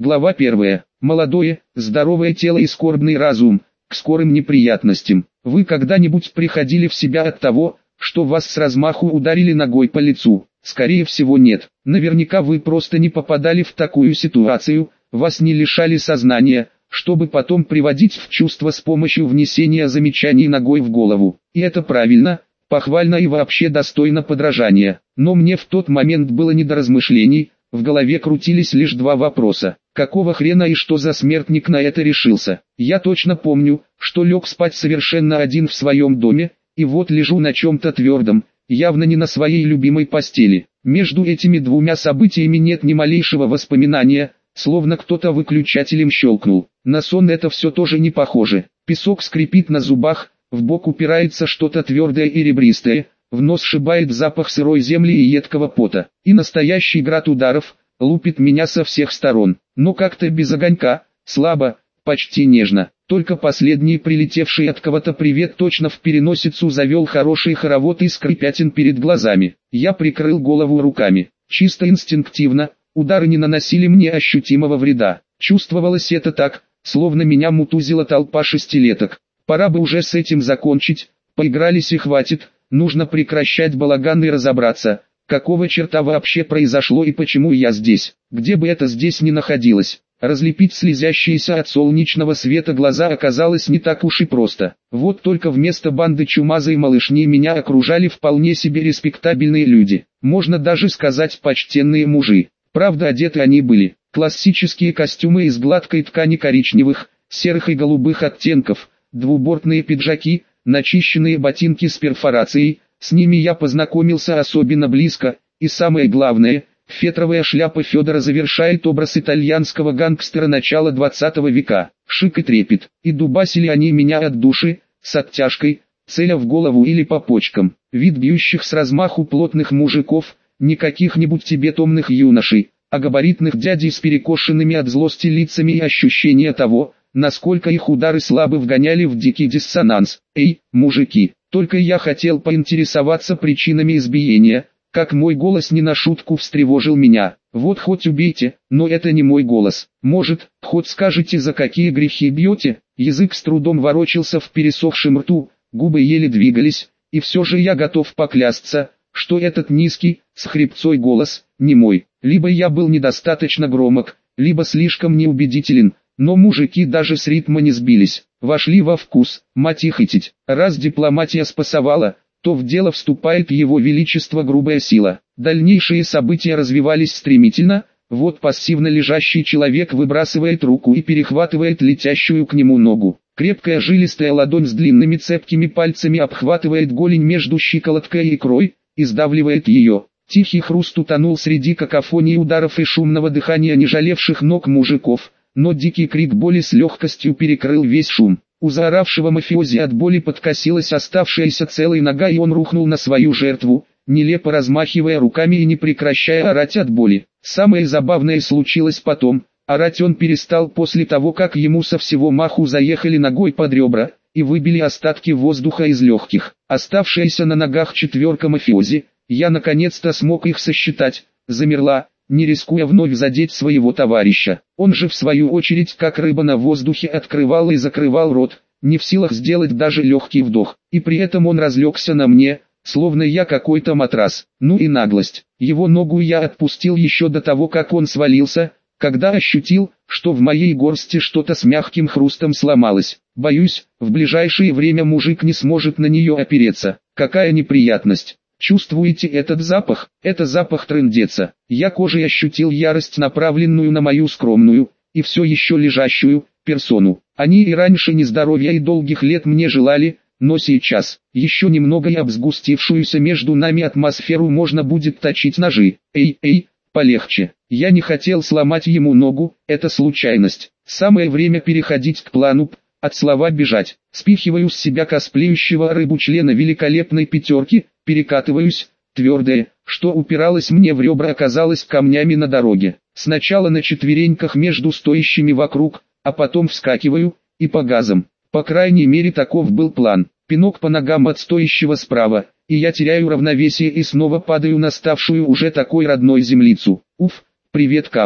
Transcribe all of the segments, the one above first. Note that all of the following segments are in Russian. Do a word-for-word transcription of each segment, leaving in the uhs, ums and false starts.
Глава первая. Молодое, здоровое тело и скорбный разум, к скорым неприятностям. Вы когда-нибудь приходили в себя от того, что вас с размаху ударили ногой по лицу? Скорее всего нет. Наверняка вы просто не попадали в такую ситуацию, вас не лишали сознания, чтобы потом приводить в чувство с помощью внесения замечаний ногой в голову. И это правильно, похвально и вообще достойно подражания. Но мне в тот момент было не до размышлений, в голове крутились лишь два вопроса. Какого хрена и что за смертник на это решился? Я точно помню, что лег спать совершенно один в своем доме, и вот лежу на чем-то твердом, явно не на своей любимой постели. Между этими двумя событиями нет ни малейшего воспоминания, словно кто-то выключателем щелкнул. На сон это все тоже не похоже. Песок скрипит на зубах, в бок упирается что-то твердое и ребристое, в нос шибает запах сырой земли и едкого пота. И настоящий град ударов лупит меня со всех сторон, но как-то без огонька, слабо, почти нежно. Только последний прилетевший от кого-то привет точно в переносицу завел хороший хоровод искр и пятен перед глазами. Я прикрыл голову руками. Чисто инстинктивно, удары не наносили мне ощутимого вреда. Чувствовалось это так, словно меня мутузила толпа шестилеток. Пора бы уже с этим закончить, поигрались и хватит, нужно прекращать балаган и разобраться, какого черта вообще произошло и почему я здесь, где бы это здесь ни находилось. Разлепить слезящиеся от солнечного света глаза оказалось не так уж и просто. Вот только вместо банды чумазой малышни меня окружали вполне себе респектабельные люди. Можно даже сказать почтенные мужи. Правда, одеты они были. Классические костюмы из гладкой ткани коричневых, серых и голубых оттенков, двубортные пиджаки, начищенные ботинки с перфорацией. С ними я познакомился особенно близко, и самое главное – фетровая шляпа Федора завершает образ итальянского гангстера начала двадцатого века. Шик и трепет. И дубасили они меня от души, с оттяжкой, целя в голову или по почкам. Вид бьющих с размаху плотных мужиков, не каких-нибудь тебе томных юношей, а габаритных дядей с перекошенными от злости лицами и ощущение того, насколько их удары слабо вгоняли в дикий диссонанс. Эй, мужики, только я хотел поинтересоваться причинами избиения, как мой голос не на шутку встревожил меня. Вот хоть убейте, но это не мой голос. Может, хоть скажете, за какие грехи бьете? Язык с трудом ворочался в пересохшем рту, губы еле двигались, и все же я готов поклясться, что этот низкий, с хрипцой голос, не мой. Либо я был недостаточно громок, либо слишком неубедителен, но мужики даже с ритма не сбились, вошли во вкус, мать их идти. Раз дипломатия спасовала, то в дело вступает его величество грубая сила. Дальнейшие события развивались стремительно, вот пассивно лежащий человек выбрасывает руку и перехватывает летящую к нему ногу. Крепкая жилистая ладонь с длинными цепкими пальцами обхватывает голень между щиколоткой и икрой, и сдавливает ее. Тихий хруст утонул среди какофонии ударов и шумного дыхания не жалевших ног мужиков, но дикий крик боли с легкостью перекрыл весь шум. У заоравшего мафиози от боли подкосилась оставшаяся целой нога, и он рухнул на свою жертву, нелепо размахивая руками и не прекращая орать от боли. Самое забавное случилось потом. Орать он перестал после того, как ему со всего маху заехали ногой под ребра и выбили остатки воздуха из легких. Оставшаяся на ногах четверка мафиози, я наконец-то смог их сосчитать, замерла, не рискуя вновь задеть своего товарища. Он же в свою очередь как рыба на воздухе открывал и закрывал рот, не в силах сделать даже легкий вдох. И при этом он разлегся на мне, словно я какой-то матрас. Ну и наглость. Его ногу я отпустил еще до того, как он свалился, когда ощутил, что в моей горсти что-то с мягким хрустом сломалось. Боюсь, в ближайшее время мужик не сможет на нее опереться. Какая неприятность. Чувствуете этот запах? Это запах трындеца. Я кожей ощутил ярость, направленную на мою скромную, и все еще лежащую, персону. Они и раньше нездоровья и долгих лет мне желали, но сейчас, еще немного и об сгустившуюся между нами атмосферу можно будет точить ножи. Эй, эй, полегче. Я не хотел сломать ему ногу, это случайность. Самое время переходить к плану П. От слова бежать. Спихиваю с себя косплеющего рыбу члена великолепной пятерки, перекатываюсь, твердое, что упиралось мне в ребра, оказалось камнями на дороге. Сначала на четвереньках между стоящими вокруг, а потом вскакиваю, и по газам. По крайней мере таков был план. Пинок по ногам от стоящего справа, и я теряю равновесие и снова падаю на ставшую уже такой родной землицу. Уф, привет камни.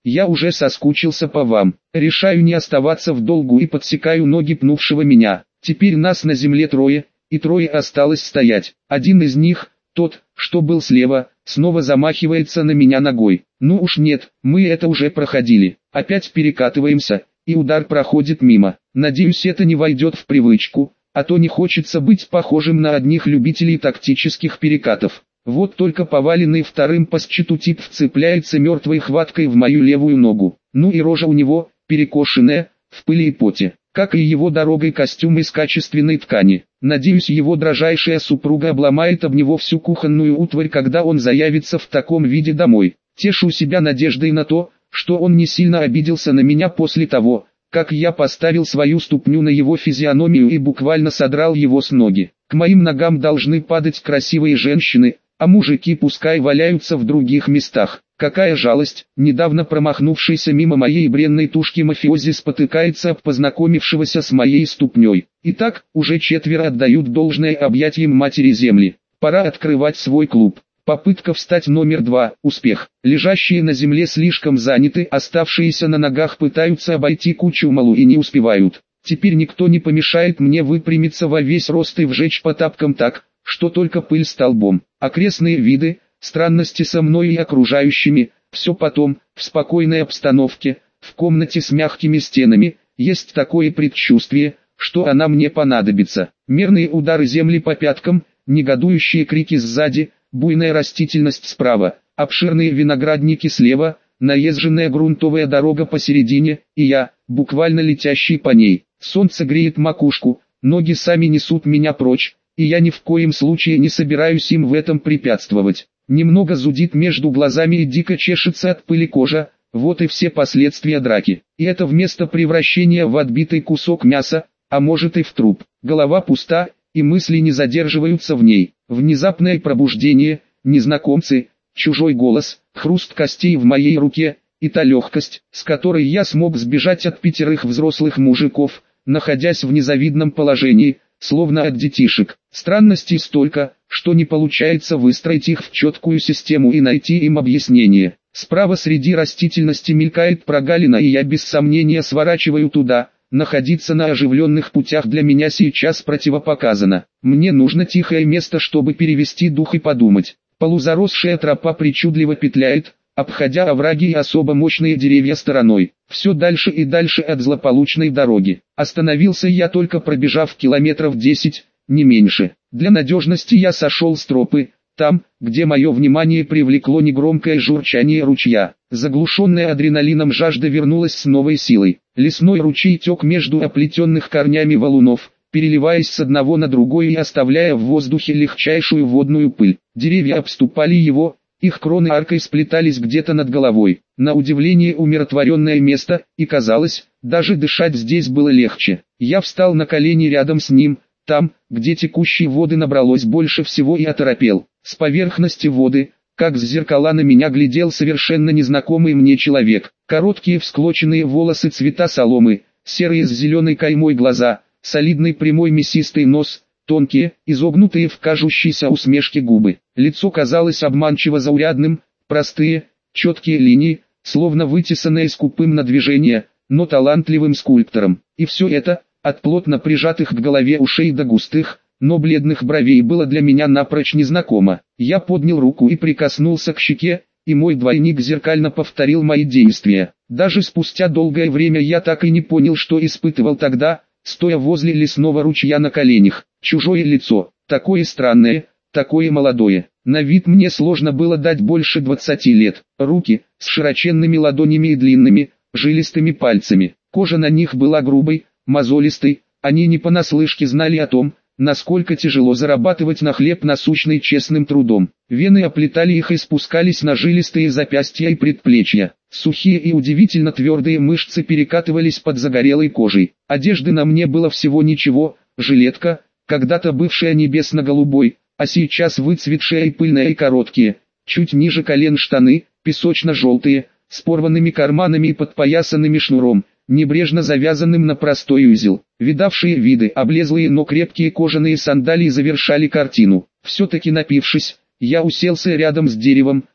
Я уже соскучился по вам. Решаю не оставаться в долгу и подсекаю ноги пнувшего меня. Теперь нас на земле трое, и трое осталось стоять. Один из них, тот, что был слева, снова замахивается на меня ногой. Ну уж нет, мы это уже проходили. Опять перекатываемся, и удар проходит мимо. Надеюсь, это не войдет в привычку, а то не хочется быть похожим на одних любителей тактических перекатов. Вот только поваленный вторым по счету тип вцепляется мертвой хваткой в мою левую ногу. Ну и рожа у него, перекошенная, в пыли и поте, как и его дорогой костюм из качественной ткани. Надеюсь, его дрожайшая супруга обломает об него всю кухонную утварь, когда он заявится в таком виде домой. Тешу себя надеждой на то, что он не сильно обиделся на меня после того, как я поставил свою ступню на его физиономию и буквально содрал его с ноги. К моим ногам должны падать красивые женщины, а мужики пускай валяются в других местах. Какая жалость, недавно промахнувшийся мимо моей бренной тушки мафиози спотыкается об познакомившегося с моей ступней. Итак, уже четверо отдают должное объятиям матери земли. Пора открывать свой клуб. Попытка встать номер два, успех. Лежащие на земле слишком заняты, оставшиеся на ногах пытаются обойти кучу малу и не успевают. Теперь никто не помешает мне выпрямиться во весь рост и вжечь по тапкам так, что только пыль столбом. Окрестные виды, странности со мной и окружающими, все потом, в спокойной обстановке, в комнате с мягкими стенами, есть такое предчувствие, что она мне понадобится. Мерные удары земли по пяткам, негодующие крики сзади, буйная растительность справа, обширные виноградники слева, наезженная грунтовая дорога посередине, и я, буквально летящий по ней. Солнце греет макушку, ноги сами несут меня прочь, и я ни в коем случае не собираюсь им в этом препятствовать. Немного зудит между глазами и дико чешется от пыли кожа, вот и все последствия драки. И это вместо превращения в отбитый кусок мяса, а может и в труп. Голова пуста, и мысли не задерживаются в ней. Внезапное пробуждение, незнакомцы, чужой голос, хруст костей в моей руке, и та легкость, с которой я смог сбежать от пятерых взрослых мужиков, находясь в незавидном положении, словно от детишек. Странностей столько, что не получается выстроить их в четкую систему и найти им объяснение. Справа среди растительности мелькает прогалина, и я без сомнения сворачиваю туда. Находиться на оживленных путях для меня сейчас противопоказано. Мне нужно тихое место, чтобы перевести дух и подумать. Полузаросшая тропа причудливо петляет, обходя овраги и особо мощные деревья стороной. Все дальше и дальше от злополучной дороги. Остановился я только пробежав километров десять, не меньше. Для надежности я сошел с тропы, там, где мое внимание привлекло негромкое журчание ручья. Заглушенная адреналином жажда вернулась с новой силой. Лесной ручей тек между оплетенных корнями валунов, переливаясь с одного на другой и оставляя в воздухе легчайшую водную пыль. Деревья обступали его, их кроны аркой сплетались где-то над головой. На удивление умиротворенное место, и казалось, даже дышать здесь было легче. Я встал на колени рядом с ним, там, где текущей воды набралось больше всего, и оторопел. С поверхности воды, как с зеркала, на меня глядел совершенно незнакомый мне человек. Короткие всклоченные волосы цвета соломы, серые с зеленой каймой глаза, солидный прямой мясистый нос, тонкие, изогнутые в кажущейся усмешке губы. Лицо казалось обманчиво заурядным, простые, четкие линии, словно вытесанные скупым на движение, но талантливым скульптором. И все это, от плотно прижатых к голове ушей до густых, но бледных бровей, было для меня напрочь незнакомо. Я поднял руку и прикоснулся к щеке, и мой двойник зеркально повторил мои действия. Даже спустя долгое время я так и не понял, что испытывал тогда, стоя возле лесного ручья на коленях. Чужое лицо, такое странное, такое молодое. На вид мне сложно было дать больше двадцати лет. Руки, с широченными ладонями и длинными, жилистыми пальцами. Кожа на них была грубой, мозолистой, они не понаслышке знали о том, насколько тяжело зарабатывать на хлеб насущный честным трудом. Вены оплетали их и спускались на жилистые запястья и предплечья. Сухие и удивительно твердые мышцы перекатывались под загорелой кожей. Одежды на мне было всего ничего, жилетка, когда-то бывшая небесно-голубой, а сейчас выцветшая и пыльная, и короткие, чуть ниже колен штаны, песочно-желтые, с порванными карманами и подпоясанными шнуром, небрежно завязанным на простой узел. Видавшие виды, облезлые, но крепкие кожаные сандалии завершали картину. Все-таки напившись, я уселся рядом с деревом,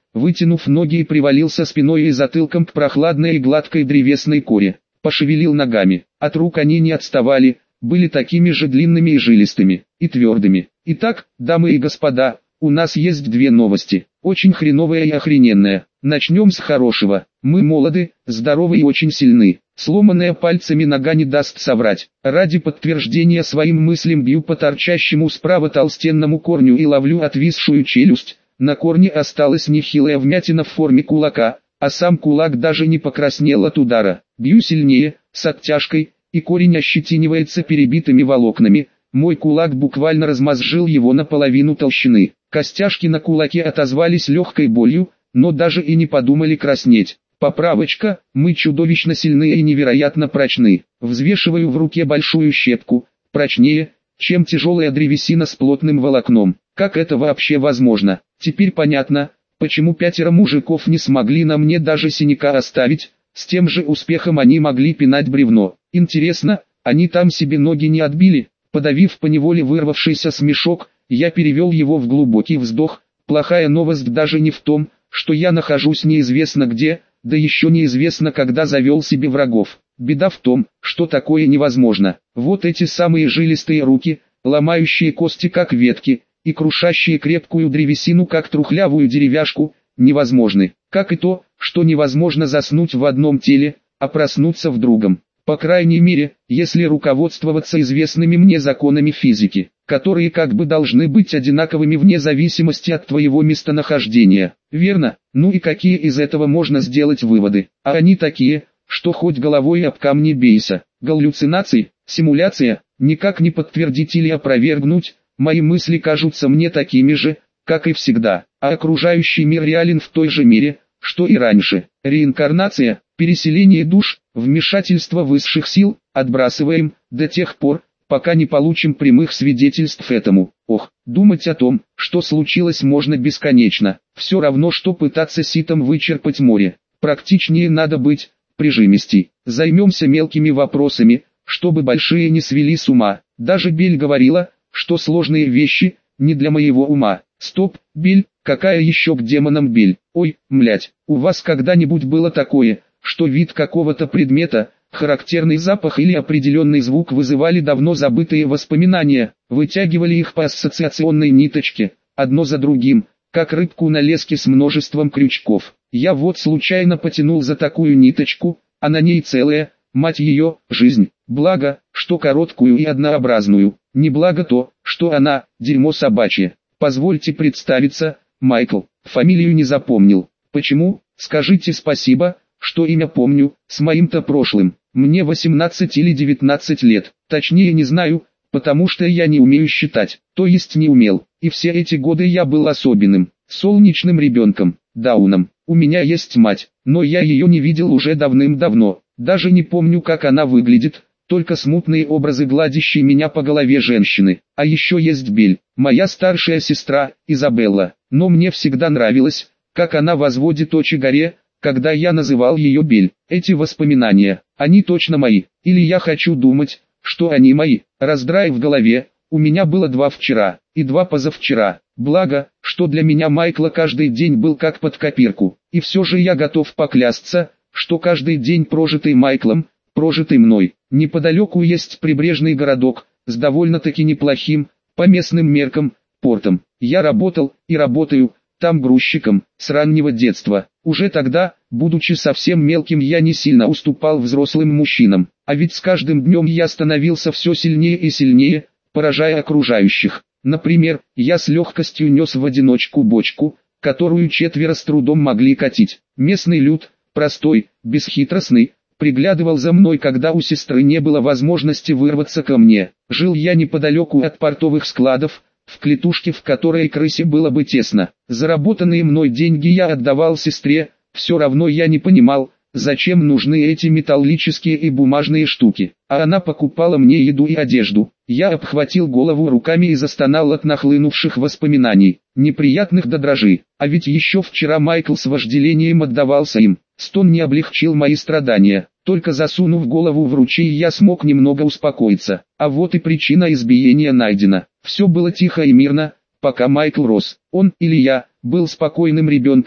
вытянув ноги и привалился спиной и затылком к прохладной и гладкой древесной коре. Пошевелил ногами. От рук они не отставали, были такими же длинными и жилистыми, и твердыми. Итак, дамы и господа, у нас есть две новости, очень хреновая и охрененная. Начнем с хорошего. Мы молоды, здоровы и очень сильны. Сломанная пальцами нога не даст соврать. Ради подтверждения своим мыслям бью по торчащему справа толстенному корню и ловлю отвисшую челюсть. На корне осталась нехилая вмятина в форме кулака, а сам кулак даже не покраснел от удара. Бью сильнее, с оттяжкой, и корень ощетинивается перебитыми волокнами. Мой кулак буквально размозжил его наполовину толщины. Костяшки на кулаке отозвались легкой болью, но даже и не подумали краснеть. Поправочка, мы чудовищно сильны и невероятно прочны. Взвешиваю в руке большую щепку, прочнее, чем тяжелая древесина с плотным волокном. Как это вообще возможно? Теперь понятно, почему пятеро мужиков не смогли на мне даже синяка оставить, с тем же успехом они могли пинать бревно. Интересно, они там себе ноги не отбили? Подавив поневоле вырвавшийся смешок, я перевел его в глубокий вздох. Плохая новость даже не в том, что я нахожусь неизвестно где, да еще неизвестно когда завел себе врагов. Беда в том, что такое невозможно. Вот эти самые жилистые руки, ломающие кости как ветки, и крушащие крепкую древесину как трухлявую деревяшку, невозможны. Как и то, что невозможно заснуть в одном теле, а проснуться в другом. По крайней мере, если руководствоваться известными мне законами физики, которые как бы должны быть одинаковыми вне зависимости от твоего местонахождения. Верно? Ну и какие из этого можно сделать выводы? А они такие, что хоть головой об камни бейся. Галлюцинации, симуляция, никак не подтвердить или опровергнуть, мои мысли кажутся мне такими же, как и всегда, а окружающий мир реален в той же мере, что и раньше. Реинкарнация, переселение душ, вмешательство высших сил, отбрасываем, до тех пор, пока не получим прямых свидетельств этому. Ох, думать о том, что случилось, можно бесконечно. Все равно, что пытаться ситом вычерпать море. Практичнее надо быть, прижимистей. Займемся мелкими вопросами, чтобы большие не свели с ума. Даже Бель говорила, что сложные вещи не для моего ума. Стоп, Бель, какая еще к демонам Бель? Ой, млять, у вас когда-нибудь было такое, что вид какого-то предмета, характерный запах или определенный звук вызывали давно забытые воспоминания, вытягивали их по ассоциационной ниточке, одно за другим, как рыбку на леске с множеством крючков. Я вот случайно потянул за такую ниточку, а на ней целая, мать ее, жизнь. Благо, что короткую и однообразную. Не благо то, что она, дерьмо собачье. Позвольте представиться, Майкл. Фамилию не запомнил. Почему? Скажите спасибо, что имя помню, с моим-то прошлым. Мне восемнадцать или девятнадцать лет, точнее не знаю, потому что я не умею считать, то есть не умел. И все эти годы я был особенным, солнечным ребенком, Дауном. У меня есть мать, но я ее не видел уже давным-давно. Даже не помню, как она выглядит, только смутные образы гладящей меня по голове женщины. А еще есть Бель, моя старшая сестра, Изабелла. Но мне всегда нравилось, как она возводит очи горе, когда я называл ее Бель. Эти воспоминания, они точно мои, или я хочу думать, что они мои. Раздрай в голове, у меня было два вчера, и два позавчера. Благо, что для меня Майкла каждый день был как под копирку. И все же я готов поклясться, что каждый день прожитый Майклом, прожитый мной. Неподалеку есть прибрежный городок, с довольно-таки неплохим, по местным меркам, портом. Я работал, и работаю, там грузчиком, с раннего детства. Уже тогда, будучи совсем мелким, я не сильно уступал взрослым мужчинам. А ведь с каждым днем я становился все сильнее и сильнее, поражая окружающих. Например, я с легкостью нес в одиночку бочку, которую четверо с трудом могли катить. Местный люд, простой, бесхитростный, приглядывал за мной, когда у сестры не было возможности вырваться ко мне. Жил я неподалеку от портовых складов, в клетушке, в которой крысе было бы тесно. Заработанные мной деньги я отдавал сестре, все равно я не понимал, зачем нужны эти металлические и бумажные штуки. А она покупала мне еду и одежду. Я обхватил голову руками и застонал от нахлынувших воспоминаний, неприятных до дрожи. А ведь еще вчера Майкл с вожделением отдавался им. Стон не облегчил мои страдания. Только засунув голову в ручей, я смог немного успокоиться. А вот и причина избиения найдена. Все было тихо и мирно, пока Майкл рос. Он, или я, был спокойным ребенком,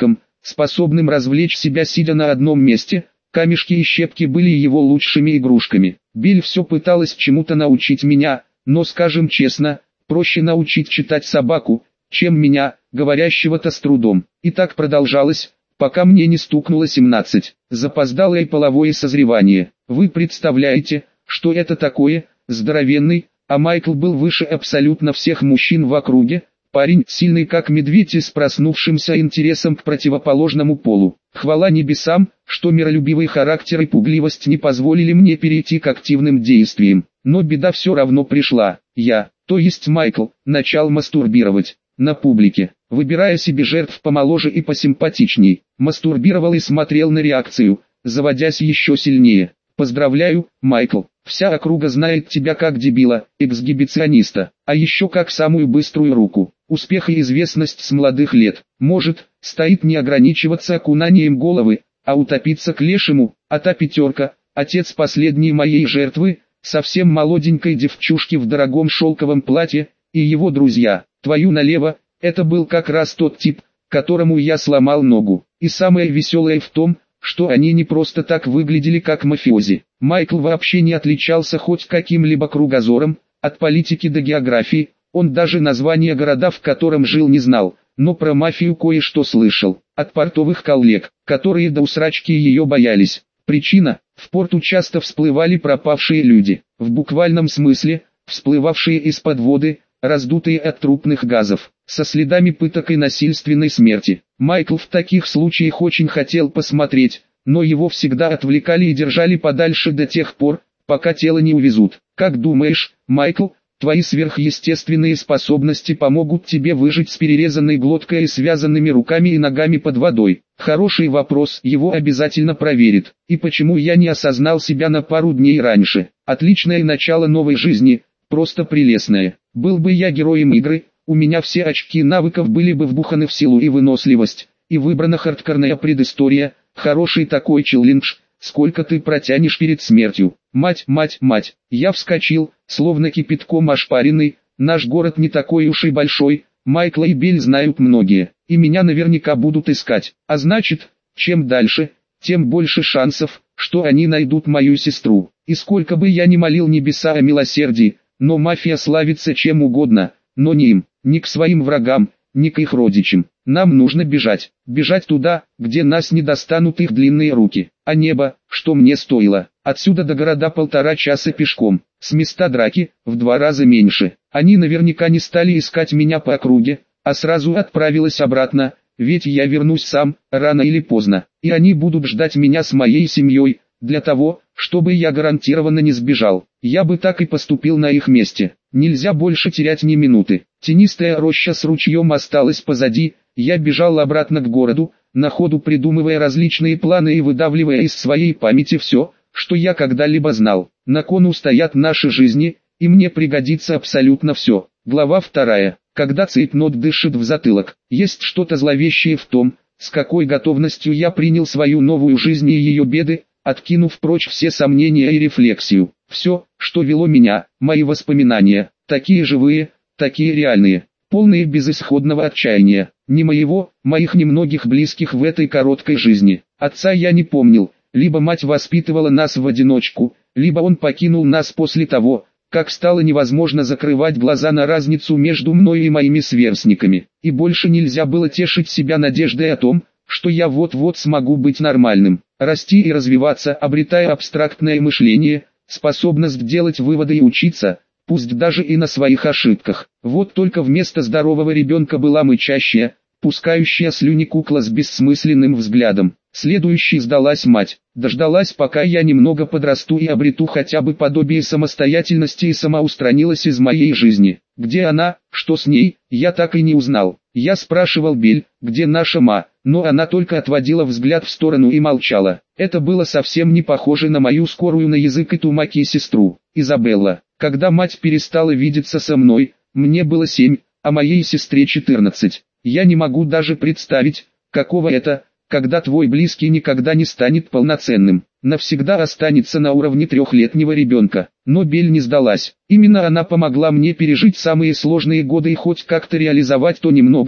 способным развлечь себя сидя на одном месте. Камешки и щепки были его лучшими игрушками. Белль все пыталась чему-то научить меня, но, скажем честно, проще научить читать собаку, чем меня, говорящего-то с трудом. И так продолжалось, пока мне не стукнуло семнадцать. Запоздалое половое созревание. Вы представляете, что это такое? Здоровенный, а Майкл был выше абсолютно всех мужчин в округе. Парень, сильный как медведь и с проснувшимся интересом к противоположному полу. Хвала небесам, что миролюбивый характер и пугливость не позволили мне перейти к активным действиям. Но беда все равно пришла. Я, то есть Майкл, начал мастурбировать. На публике, выбирая себе жертв помоложе и посимпатичней. Мастурбировал и смотрел на реакцию, заводясь еще сильнее. Поздравляю, Майкл, вся округа знает тебя как дебила, эксгибициониста, а еще как самую быструю руку. Успех и известность с молодых лет. Может, стоит не ограничиваться окунанием головы, а утопиться к лешему. А та пятерка, отец последней моей жертвы, совсем молоденькой девчушки в дорогом шелковом платье, и его друзья, твою налево, это был как раз тот тип, которому я сломал ногу. И самое веселое в том, что они не просто так выглядели как мафиози. Майкл вообще не отличался хоть каким-либо кругозором, от политики до географии, он даже названия города, в котором жил, не знал, но про мафию кое-что слышал, от портовых коллег, которые до усрачки ее боялись. Причина: в порту часто всплывали пропавшие люди, в буквальном смысле, всплывавшие из-под воды, раздутые от трупных газов, со следами пыток и насильственной смерти. Майкл в таких случаях очень хотел посмотреть, но его всегда отвлекали и держали подальше до тех пор, пока тело не увезут. Как думаешь, Майкл, твои сверхъестественные способности помогут тебе выжить с перерезанной глоткой и связанными руками и ногами под водой? Хороший вопрос, его обязательно проверит. И почему я не осознал себя на пару дней раньше? Отличное начало новой жизни, просто прелестное. Был бы я героем игры, у меня все очки навыков были бы вбуханы в силу и выносливость, и выбрана хардкорная предыстория, хороший такой челлендж, сколько ты протянешь перед смертью. Мать, мать, мать, я вскочил, словно кипятком ошпаренный, наш город не такой уж и большой, Майкла и Белль знают многие, и меня наверняка будут искать, а значит, чем дальше, тем больше шансов, что они найдут мою сестру. И сколько бы я ни молил небеса о милосердии, но мафия славится чем угодно, но не им, ни к своим врагам, ни к их родичам. Нам нужно бежать, бежать туда, где нас не достанут их длинные руки. А небо, что мне стоило, отсюда до города полтора часа пешком, с места драки, в два раза меньше. Они наверняка не стали искать меня по округе, а сразу отправилась обратно, ведь я вернусь сам, рано или поздно, и они будут ждать меня с моей семьей, для того, чтобы я гарантированно не сбежал. Я бы так и поступил на их месте. Нельзя больше терять ни минуты. Тенистая роща с ручьем осталась позади, я бежал обратно к городу, на ходу придумывая различные планы и выдавливая из своей памяти все, что я когда-либо знал. На кону стоят наши жизни, и мне пригодится абсолютно все. Глава вторая. Когда цейтнот дышит в затылок. Есть что-то зловещее в том, с какой готовностью я принял свою новую жизнь и ее беды, откинув прочь все сомнения и рефлексию. Все, что вело меня, мои воспоминания, такие живые, такие реальные, полные безысходного отчаяния. Не моего, моих немногих близких в этой короткой жизни. Отца я не помнил, либо мать воспитывала нас в одиночку, либо он покинул нас после того, как стало невозможно закрывать глаза на разницу между мной и моими сверстниками. И больше нельзя было тешить себя надеждой о том, что я вот-вот смогу быть нормальным, расти и развиваться, обретая абстрактное мышление, способность делать выводы и учиться, пусть даже и на своих ошибках. Вот только вместо здорового ребенка была мычащая, пускающая слюни кукла с бессмысленным взглядом. Следующей сдалась мать. Дождалась, пока я немного подрасту и обрету хотя бы подобие самостоятельности, и сама устранилась из моей жизни. Где она, что с ней, я так и не узнал. Я спрашивал Белль, где наша ма, но она только отводила взгляд в сторону и молчала. Это было совсем не похоже на мою скорую на язык и тумаки сестру, Изабелла. Когда мать перестала видеться со мной, мне было семь, а моей сестре четырнадцать. Я не могу даже представить, каково это, когда твой близкий никогда не станет полноценным, навсегда останется на уровне трехлетнего ребенка. Но Белль не сдалась. Именно она помогла мне пережить самые сложные годы и хоть как-то реализовать то немногое,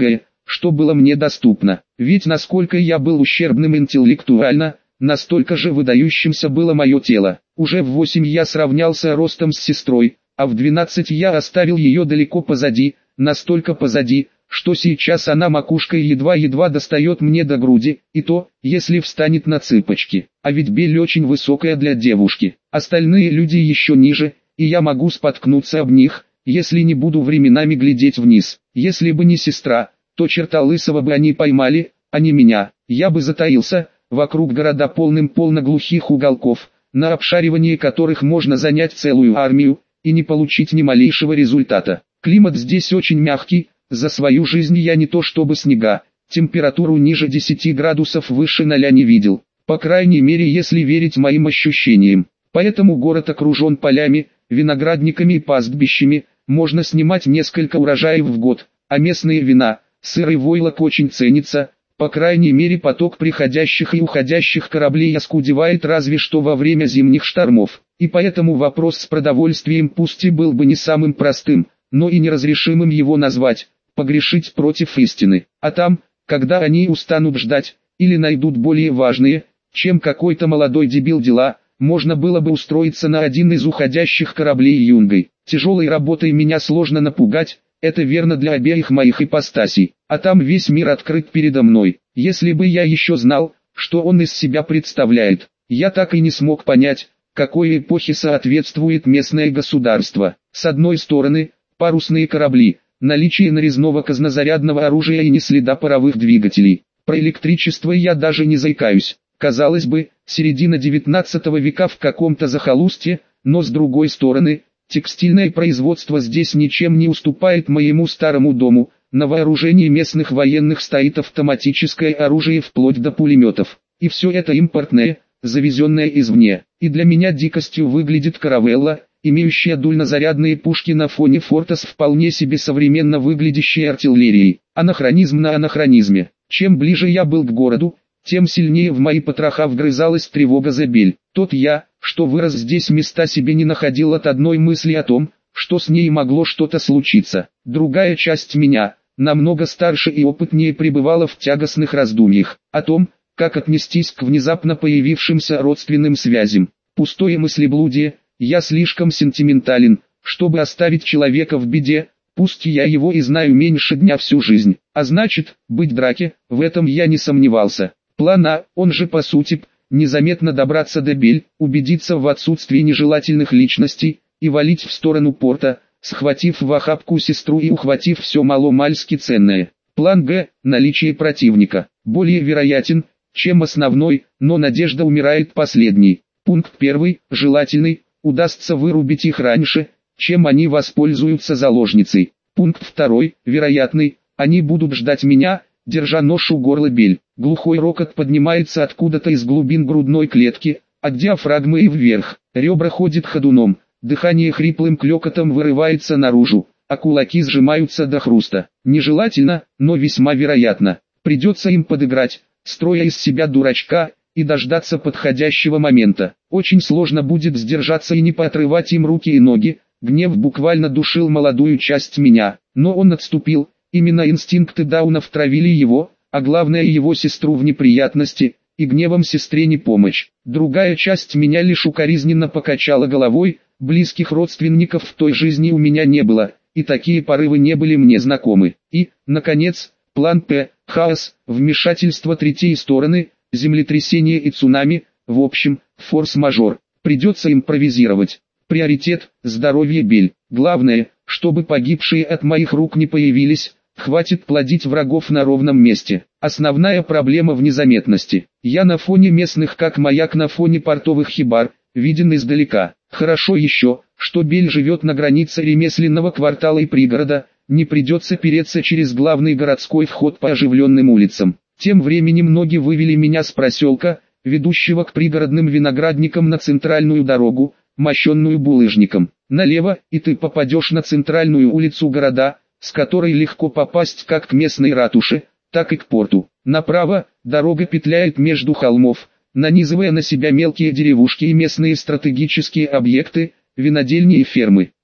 что было мне доступно. Ведь насколько я был ущербным интеллектуально, настолько же выдающимся было мое тело. Уже в восемь я сравнялся ростом с сестрой, а в двенадцать я оставил ее далеко позади, настолько позади, что сейчас она макушкой едва-едва достает мне до груди, и то, если встанет на цыпочки. А ведь Белль очень высокая для девушки. Остальные люди еще ниже, и я могу споткнуться об них, если не буду временами глядеть вниз. Если бы не сестра, то черта лысого бы они поймали, а не меня. Я бы затаился, вокруг города полным полно глухих уголков, на обшаривании которых можно занять целую армию, и не получить ни малейшего результата. Климат здесь очень мягкий, за свою жизнь я не то чтобы снега, температуру ниже десяти градусов выше ноля не видел, по крайней мере если верить моим ощущениям. Поэтому город окружен полями, виноградниками и пастбищами, можно снимать несколько урожаев в год, а местные вина, сыр и войлок очень ценится, по крайней мере поток приходящих и уходящих кораблей оскудевает разве что во время зимних штормов, и поэтому вопрос с продовольствием пусть и был бы не самым простым, но и неразрешимым его назвать, погрешить против истины. А там, когда они устанут ждать, или найдут более важные, чем какой-то молодой дебил дела, можно было бы устроиться на один из уходящих кораблей юнгой. Тяжелой работой меня сложно напугать, это верно для обеих моих ипостасей, а там весь мир открыт передо мной. Если бы я еще знал, что он из себя представляет, я так и не смог понять, какой эпохе соответствует местное государство. С одной стороны, парусные корабли, наличие нарезного казнозарядного оружия и ни следа паровых двигателей. Про электричество я даже не заикаюсь. Казалось бы, середина девятнадцатого века в каком-то захолустье, но с другой стороны, текстильное производство здесь ничем не уступает моему старому дому. На вооружении местных военных стоит автоматическое оружие вплоть до пулеметов. И все это импортное, завезенное извне. И для меня дикостью выглядит каравелла, имеющая дульнозарядные пушки на фоне форта с вполне себе современно выглядящей артиллерией. Анахронизм на анахронизме. Чем ближе я был к городу, тем сильнее в мои потроха вгрызалась тревога за Белль. Тот я, что вырос здесь, места себе не находил от одной мысли о том, что с ней могло что-то случиться. Другая часть меня, намного старше и опытнее, пребывала в тягостных раздумьях о том, как отнестись к внезапно появившимся родственным связям. Пустое мыслеблудие. Я слишком сентиментален, чтобы оставить человека в беде, пусть я его и знаю меньше дня всю жизнь. А значит, быть драке, в этом я не сомневался. План А, он же по сути, незаметно добраться до Белль, убедиться в отсутствии нежелательных личностей, и валить в сторону порта, схватив в охапку сестру и ухватив все мало-мальски ценное. План Г, наличие противника, более вероятен, чем основной, но надежда умирает последней. Пункт первый, желательный, удастся вырубить их раньше, чем они воспользуются заложницей. Пункт второй, вероятный, они будут ждать меня, держа нож у горла Белль. Глухой рокот поднимается откуда-то из глубин грудной клетки, от диафрагмы и вверх. Ребра ходят ходуном, дыхание хриплым клёкотом вырывается наружу, а кулаки сжимаются до хруста. Нежелательно, но весьма вероятно. Придется им подыграть, строя из себя дурачка, и дождаться подходящего момента. Очень сложно будет сдержаться и не поотрывать им руки и ноги. Гнев буквально душил молодую часть меня, но он отступил. Именно инстинкты Дауна втравили его, а главное его сестру в неприятности, и гневом сестре не помощь. Другая часть меня лишь укоризненно покачала головой, близких родственников в той жизни у меня не было, и такие порывы не были мне знакомы. И, наконец, план П, хаос, вмешательство третьей стороны, землетрясение и цунами, в общем, форс-мажор. Придется импровизировать. Приоритет – здоровье Белль. Главное, чтобы погибшие от моих рук не появились. Хватит плодить врагов на ровном месте. Основная проблема в незаметности. Я на фоне местных как маяк на фоне портовых хибар, виден издалека. Хорошо еще, что Белль живет на границе ремесленного квартала и пригорода, не придется переться через главный городской вход по оживленным улицам. Тем временем ноги вывели меня с проселка, ведущего к пригородным виноградникам, на центральную дорогу, мощенную булыжником. Налево, и ты попадешь на центральную улицу города, с которой легко попасть как к местной ратуше, так и к порту. Направо, дорога петляет между холмов, нанизывая на себя мелкие деревушки и местные стратегические объекты, винодельни и фермы.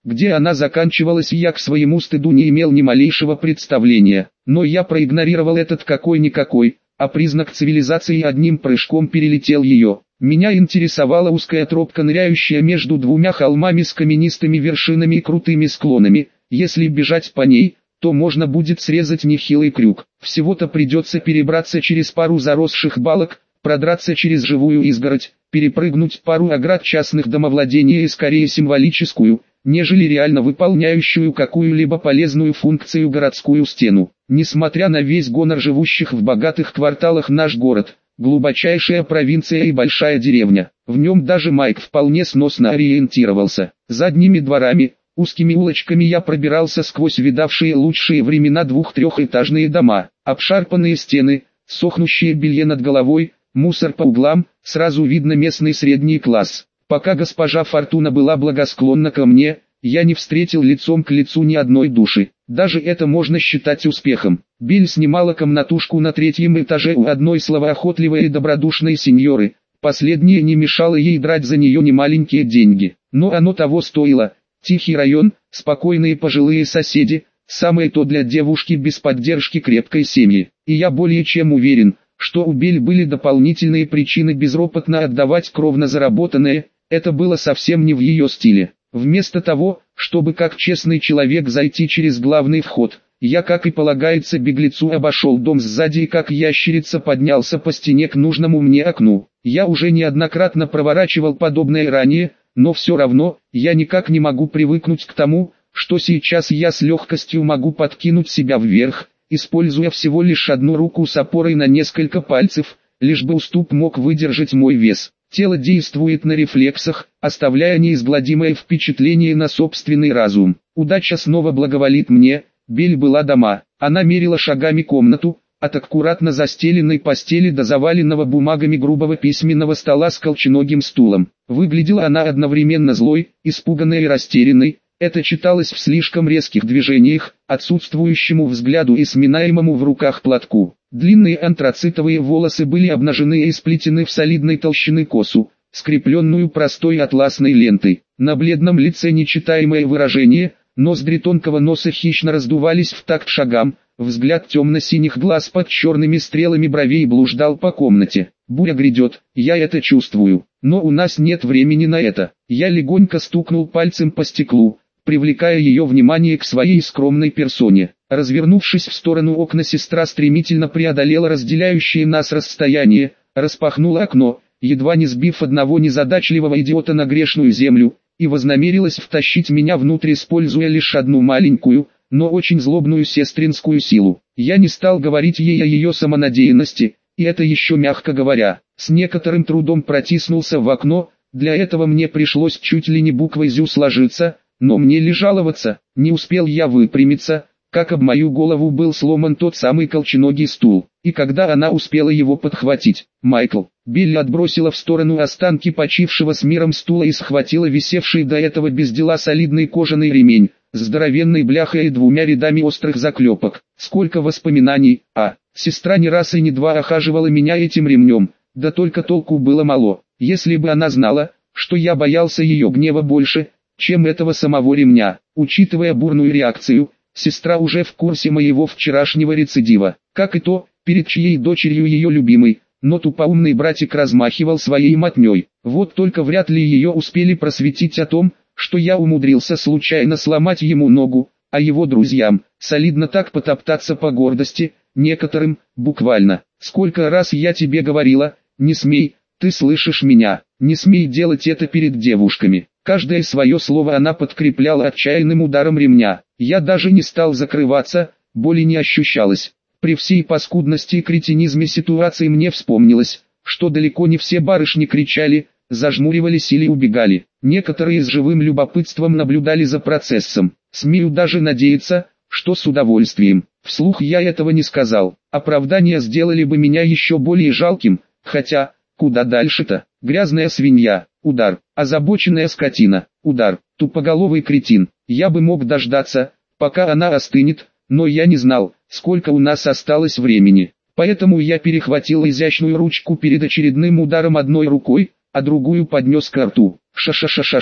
Где она заканчивалась, я к своему стыду не имел ни малейшего представления. Но я проигнорировал этот какой-никакой, а признак цивилизации одним прыжком перелетел ее. Меня интересовала узкая тропка, ныряющая между двумя холмами с каменистыми вершинами и крутыми склонами. Если бежать по ней, то можно будет срезать нехилый крюк. Всего-то придется перебраться через пару заросших балок, продраться через живую изгородь, перепрыгнуть пару оград частных домовладений и скорее символическую, нежели реально выполняющую какую-либо полезную функцию городскую стену. Несмотря на весь гонор живущих в богатых кварталах, наш город – глубочайшая провинция и большая деревня. В нем даже Майк вполне сносно ориентировался. Задними дворами, узкими улочками я пробирался сквозь видавшие лучшие времена двух-трехэтажные дома, обшарпанные стены, сохнущее белье над головой, мусор по углам, сразу видно местный средний класс. Пока госпожа Фортуна была благосклонна ко мне, я не встретил лицом к лицу ни одной души. Даже это можно считать успехом. Билл снимала комнатушку на третьем этаже у одной словоохотливой и добродушной сеньоры. Последняя не мешала ей драть за нее немаленькие деньги. Но оно того стоило. Тихий район, спокойные пожилые соседи, самое то для девушки без поддержки крепкой семьи. И я более чем уверен, что у Билл были дополнительные причины безропотно отдавать кровно заработанное. Это было совсем не в ее стиле. Вместо того, чтобы как честный человек зайти через главный вход, я, как и полагается беглецу, обошел дом сзади и как ящерица поднялся по стене к нужному мне окну. Я уже неоднократно проворачивал подобное ранее, но все равно, я никак не могу привыкнуть к тому, что сейчас я с легкостью могу подкинуть себя вверх, используя всего лишь одну руку с опорой на несколько пальцев, лишь бы уступ мог выдержать мой вес. Тело действует на рефлексах, оставляя неизгладимое впечатление на собственный разум. Удача снова благоволит мне. Билл была дома. Она мерила шагами комнату, от аккуратно застеленной постели до заваленного бумагами грубого письменного стола с колченогим стулом. Выглядела она одновременно злой, испуганной и растерянной. Это читалось в слишком резких движениях, отсутствующему взгляду и сминаемому в руках платку. Длинные антрацитовые волосы были обнажены и сплетены в солидной толщины косу, скрепленную простой атласной лентой. На бледном лице нечитаемое выражение, ноздри тонкого носа хищно раздувались в такт шагам, взгляд темно-синих глаз под черными стрелами бровей блуждал по комнате. Буря грядет, я это чувствую, но у нас нет времени на это. Я легонько стукнул пальцем по стеклу, привлекая ее внимание к своей скромной персоне. Развернувшись в сторону окна, сестра стремительно преодолела разделяющее нас расстояние, распахнула окно, едва не сбив одного незадачливого идиота на грешную землю, и вознамерилась втащить меня внутрь, используя лишь одну маленькую, но очень злобную сестринскую силу. Я не стал говорить ей о ее самонадеянности, и это еще мягко говоря. С некоторым трудом протиснулся в окно, для этого мне пришлось чуть ли не буквой «зю» сложиться, но мне ли жаловаться, не успел я выпрямиться, как об мою голову был сломан тот самый колченогий стул, и когда она успела его подхватить, Майкл, Билли отбросила в сторону останки почившего с миром стула и схватила висевший до этого без дела солидный кожаный ремень, с здоровенной бляхой и двумя рядами острых заклепок. Сколько воспоминаний, а, сестра не раз и не два охаживала меня этим ремнем, да только толку было мало. Если бы она знала, что я боялся ее гнева больше, чем этого самого ремня. Учитывая бурную реакцию, сестра уже в курсе моего вчерашнего рецидива, как и то, перед чьей дочерью ее любимый, но тупоумный братик размахивал своей мотней. Вот только вряд ли ее успели просветить о том, что я умудрился случайно сломать ему ногу, а его друзьям, солидно так потоптаться по гордости, некоторым, буквально. Сколько раз я тебе говорила, не смей, ты слышишь меня, не смей делать это перед девушками. Каждое свое слово она подкрепляла отчаянным ударом ремня. Я даже не стал закрываться, боли не ощущалось. При всей паскудности и кретинизме ситуации мне вспомнилось, что далеко не все барышни кричали, зажмуривались или убегали. Некоторые с живым любопытством наблюдали за процессом. Смею даже надеяться, что с удовольствием. Вслух я этого не сказал. Оправдания сделали бы меня еще более жалким, хотя, куда дальше-то? Грязная свинья, удар, озабоченная скотина, удар, тупоголовый кретин. Я бы мог дождаться, пока она остынет, но я не знал, сколько у нас осталось времени. Поэтому я перехватил изящную ручку перед очередным ударом одной рукой, а другую поднес к рту. Ша-ша-ша-ша-ша.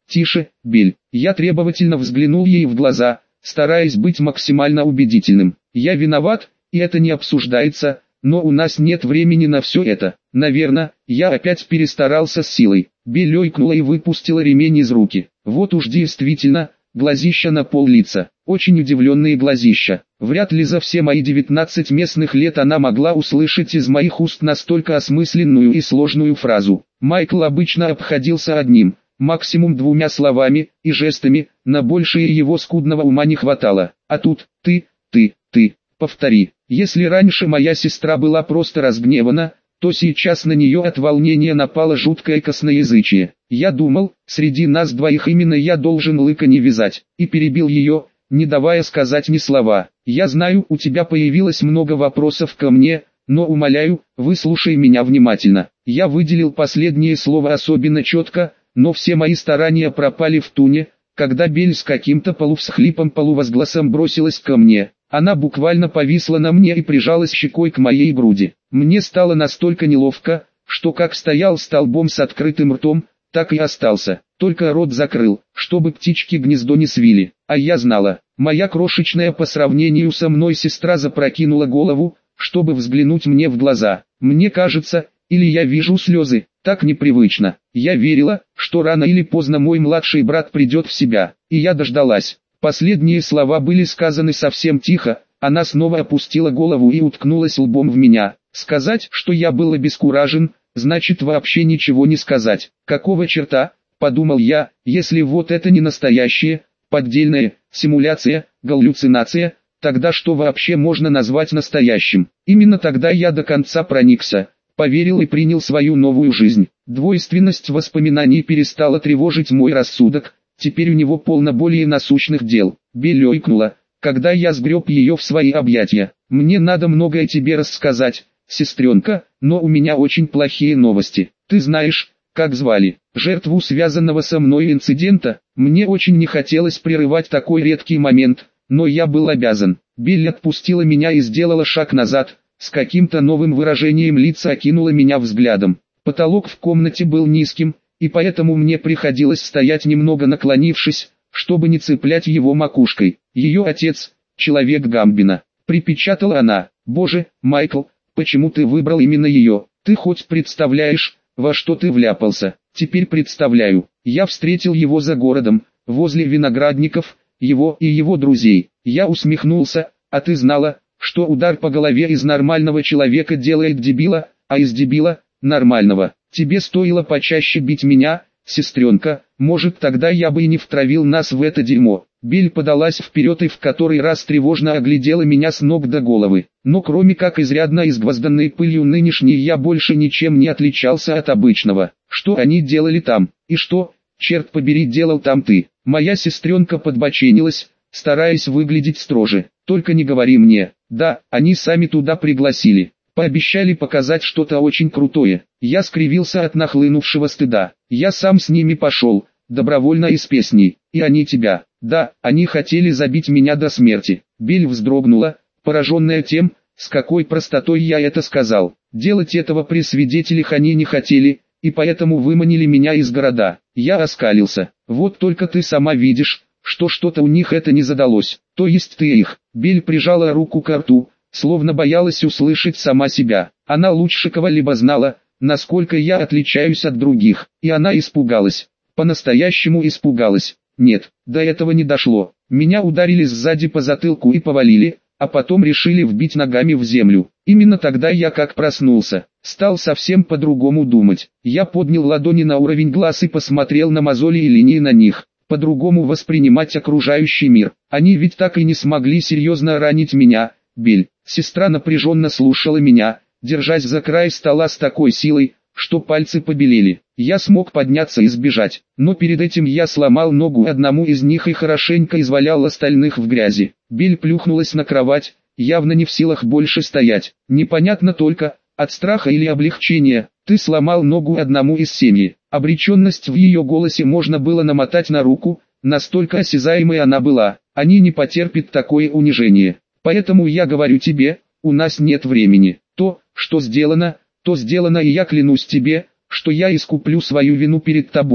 Тише, Белль. Я требовательно взглянул ей в глаза, стараясь быть максимально убедительным. Я виноват, и это не обсуждается, но у нас нет времени на все это. Наверное, я опять перестарался с силой. Белль ойкнула и выпустила ремень из руки. Вот уж действительно, глазища на пол лица. Очень удивленные глазища. Вряд ли за все мои девятнадцать местных лет она могла услышать из моих уст настолько осмысленную и сложную фразу. Майкл обычно обходился одним, максимум двумя словами и жестами, на большее его скудного ума не хватало. А тут, ты, ты, ты, повтори. Если раньше моя сестра была просто разгневана, то сейчас на нее от волнения напало жуткое косноязычие. Я думал, среди нас двоих именно я должен лыка не вязать, и перебил ее, не давая сказать ни слова. Я знаю, у тебя появилось много вопросов ко мне, но умоляю, выслушай меня внимательно. Я выделил последнее слово особенно четко, но все мои старания пропали в туне, когда Белль с каким-то полувсхлипом-полувозгласом бросилась ко мне. Она буквально повисла на мне и прижалась щекой к моей груди. Мне стало настолько неловко, что как стоял столбом с открытым ртом, так и остался. Только рот закрыл, чтобы птички гнездо не свили. А я знала, моя крошечная по сравнению со мной сестра запрокинула голову, чтобы взглянуть мне в глаза. Мне кажется, или я вижу слезы, так непривычно. Я верила, что рано или поздно мой младший брат придет в себя, и я дождалась. Последние слова были сказаны совсем тихо, она снова опустила голову и уткнулась лбом в меня. Сказать, что я был обескуражен, значит вообще ничего не сказать. Какого черта, подумал я, если вот это не настоящее, поддельная, симуляция, галлюцинация, тогда что вообще можно назвать настоящим? Именно тогда я до конца проникся, поверил и принял свою новую жизнь. Двойственность воспоминаний перестала тревожить мой рассудок, теперь у него полно более насущных дел. Белль ойкнула, когда я сгреб ее в свои объятия. Мне надо многое тебе рассказать, сестренка, но у меня очень плохие новости. Ты знаешь, как звали жертву связанного со мной инцидента? Мне очень не хотелось прерывать такой редкий момент, но я был обязан. Белль отпустила меня и сделала шаг назад, с каким-то новым выражением лица окинула меня взглядом. Потолок в комнате был низким, и поэтому мне приходилось стоять немного наклонившись, чтобы не цеплять его макушкой. Ее отец, человек Гамбина, припечатала она. Боже, Майкл, почему ты выбрал именно ее? Ты хоть представляешь, во что ты вляпался? Теперь представляю. Я встретил его за городом, возле виноградников, его и его друзей. Я усмехнулся, а ты знала, что удар по голове из нормального человека делает дебила, а из дебила – нормального. Тебе стоило почаще бить меня, сестренка, может тогда я бы и не втравил нас в это дерьмо. Белль подалась вперед и в который раз тревожно оглядела меня с ног до головы. Но кроме как изрядно изгвозданной пылью нынешней я больше ничем не отличался от обычного. Что они делали там? И что, черт побери, делал там ты? Моя сестренка подбоченилась, стараясь выглядеть строже. Только не говори мне. Да, они сами туда пригласили. Пообещали показать что-то очень крутое. Я скривился от нахлынувшего стыда. Я сам с ними пошел, добровольно и с песней. И они тебя. Да, они хотели забить меня до смерти. Белль вздрогнула, пораженная тем, с какой простотой я это сказал. Делать этого при свидетелях они не хотели, и поэтому выманили меня из города. Я оскалился. Вот только ты сама видишь, что что-то у них это не задалось. То есть ты их. Белль прижала руку к рту, словно боялась услышать сама себя. Она лучше кого-либо знала, насколько я отличаюсь от других, и она испугалась. По-настоящему испугалась. Нет, до этого не дошло. Меня ударили сзади по затылку и повалили, а потом решили вбить ногами в землю. Именно тогда я как проснулся, стал совсем по-другому думать. Я поднял ладони на уровень глаз и посмотрел на мозоли и линии на них. По-другому воспринимать окружающий мир. Они ведь так и не смогли серьезно ранить меня, Белль. Сестра напряженно слушала меня, держась за край стола с такой силой, что пальцы побелели. Я смог подняться и сбежать, но перед этим я сломал ногу одному из них и хорошенько извалял остальных в грязи. Белль плюхнулась на кровать, явно не в силах больше стоять. Непонятно только, от страха или облегчения, ты сломал ногу одному из семьи. Обреченность в ее голосе можно было намотать на руку, настолько осязаемой она была. Они не потерпят такое унижение. Поэтому я говорю тебе, у нас нет времени. То, что сделано, то сделано, и я клянусь тебе, что я искуплю свою вину перед тобой,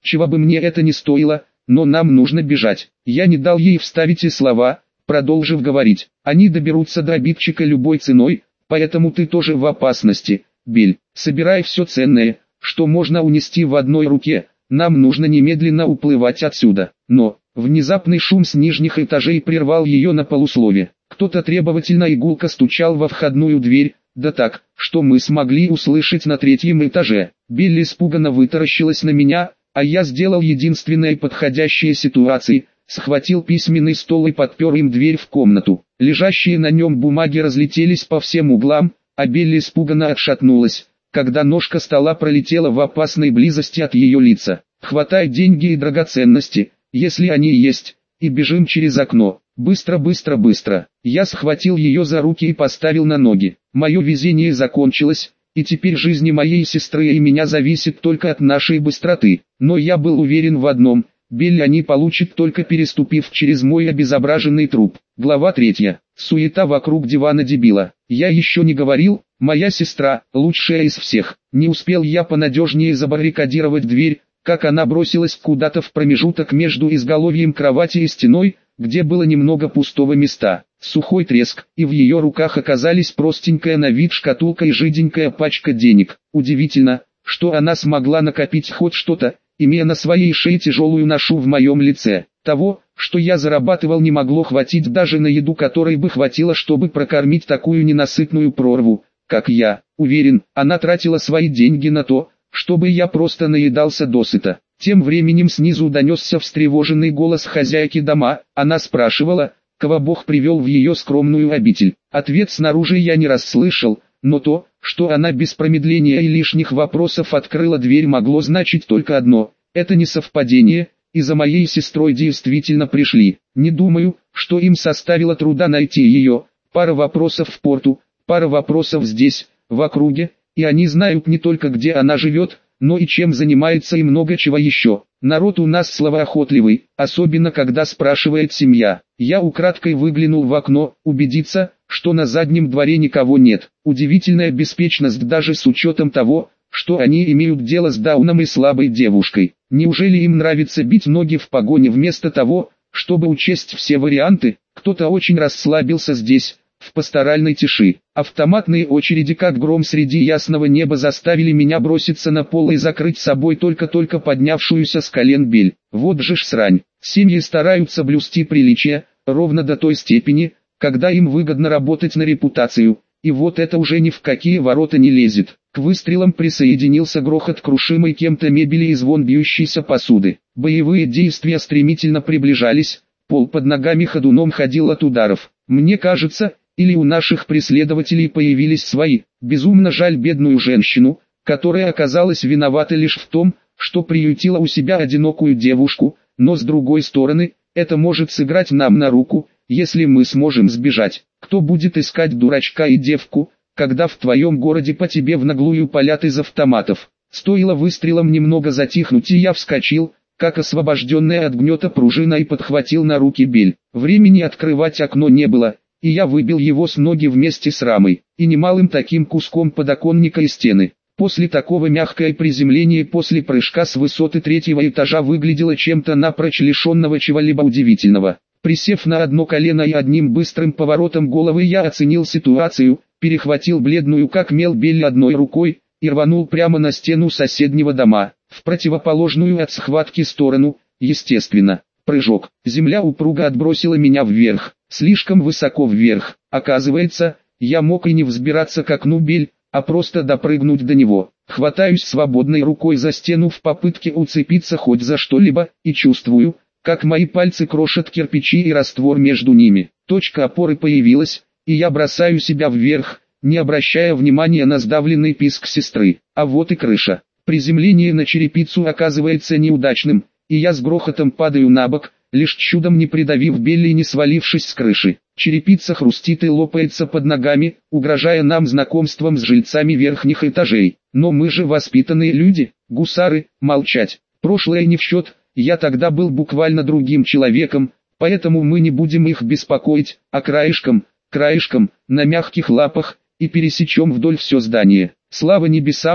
чего бы мне это ни стоило, но нам нужно бежать. Я не дал ей вставить и слова, продолжив говорить. Они доберутся до обидчика любой ценой, поэтому ты тоже в опасности, Бель. Собирай все ценное, что можно унести в одной руке. Нам нужно немедленно уплывать отсюда. Но, внезапный шум с нижних этажей прервал ее на полуслове. Кто-то требовательно и гулко стучал во входную дверь, да так, что мы смогли услышать на третьем этаже. Билли испуганно вытаращилась на меня, а я сделал единственное подходящее ситуации, схватил письменный стол и подпер им дверь в комнату. Лежащие на нем бумаги разлетелись по всем углам, а Билли испуганно отшатнулась, когда ножка стола пролетела в опасной близости от ее лица. «Хватай деньги и драгоценности, если они есть, и бежим через окно. Быстро, быстро, быстро!» Я схватил ее за руки и поставил на ноги. Мое везение закончилось, и теперь жизни моей сестры и меня зависит только от нашей быстроты. Но я был уверен в одном: Белль они получат, только переступив через мой обезображенный труп. Глава третья. Суета вокруг дивана дебила. Я еще не говорил, моя сестра – лучшая из всех. Не успел я понадежнее забаррикадировать дверь, как она бросилась куда-то в промежуток между изголовьем кровати и стеной, где было немного пустого места. Сухой треск, и в ее руках оказались простенькая на вид шкатулка и жиденькая пачка денег. Удивительно, что она смогла накопить хоть что-то, имея на своей шее тяжелую ношу в моем лице. Того, что я зарабатывал, не могло хватить даже на еду, которой бы хватило, чтобы прокормить такую ненасытную прорву, как я. Уверен, она тратила свои деньги на то, чтобы я просто наедался досыта. Тем временем снизу донесся встревоженный голос хозяйки дома. Она спрашивала, кого Бог привел в ее скромную обитель. Ответ снаружи я не расслышал, но то, что она без промедления и лишних вопросов открыла дверь, могло значить только одно: это не совпадение, и за моей сестрой действительно пришли. Не думаю, что им составило труда найти ее. Пара вопросов в порту, пара вопросов здесь, в округе, и они знают не только где она живет, но и чем занимается, и много чего еще. Народ у нас словоохотливый, особенно когда спрашивает семья. Я украдкой выглянул в окно, убедиться, что на заднем дворе никого нет. Удивительная беспечность даже с учетом того, что они имеют дело с Дауном и слабой девушкой. Неужели им нравится бить ноги в погоне вместо того, чтобы учесть все варианты? Кто-то очень расслабился здесь, в пасторальной тиши. Автоматные очереди, как гром среди ясного неба, заставили меня броситься на пол и закрыть собой только-только поднявшуюся с колен Бель. Вот же ж срань. Семьи стараются блюсти приличие, ровно до той степени, когда им выгодно работать на репутацию, и вот это уже ни в какие ворота не лезет. К выстрелам присоединился грохот крушимой кем-то мебели и звон бьющейся посуды. Боевые действия стремительно приближались, пол под ногами ходуном ходил от ударов. Мне кажется, или у наших преследователей появились свои. Безумно жаль бедную женщину, которая оказалась виновата лишь в том, что приютила у себя одинокую девушку, но с другой стороны, это может сыграть нам на руку, если мы сможем сбежать. Кто будет искать дурачка и девку, когда в твоем городе по тебе в наглую палят из автоматов? Стоило выстрелом немного затихнуть, и я вскочил, как освобожденная от гнета пружина, и подхватил на руки Бель. Времени открывать окно не было, и я выбил его с ноги вместе с рамой, и немалым таким куском подоконника и стены. После такого мягкое приземление после прыжка с высоты третьего этажа выглядело чем-то напрочь лишенного чего-либо удивительного. Присев на одно колено и одним быстрым поворотом головы, я оценил ситуацию, перехватил бледную как мел Бель одной рукой и рванул прямо на стену соседнего дома, в противоположную от схватки сторону. Естественно, прыжок. Земля упруго отбросила меня вверх, слишком высоко вверх. Оказывается, я мог и не взбираться к окну Бель, а просто допрыгнуть до него. Хватаюсь свободной рукой за стену в попытке уцепиться хоть за что-либо, и чувствую, как мои пальцы крошат кирпичи и раствор между ними. Точка опоры появилась, и я бросаю себя вверх, не обращая внимания на сдавленный писк сестры. А вот и крыша. Приземление на черепицу оказывается неудачным, и я с грохотом падаю на бок, лишь чудом не придавив Белли и не свалившись с крыши. Черепица хрустит и лопается под ногами, угрожая нам знакомством с жильцами верхних этажей. Но мы же воспитанные люди, гусары. Молчать. Прошлое не в счет, я тогда был буквально другим человеком, поэтому мы не будем их беспокоить, а краешком, краешком, на мягких лапах, и пересечем вдоль все здание. Слава небесам,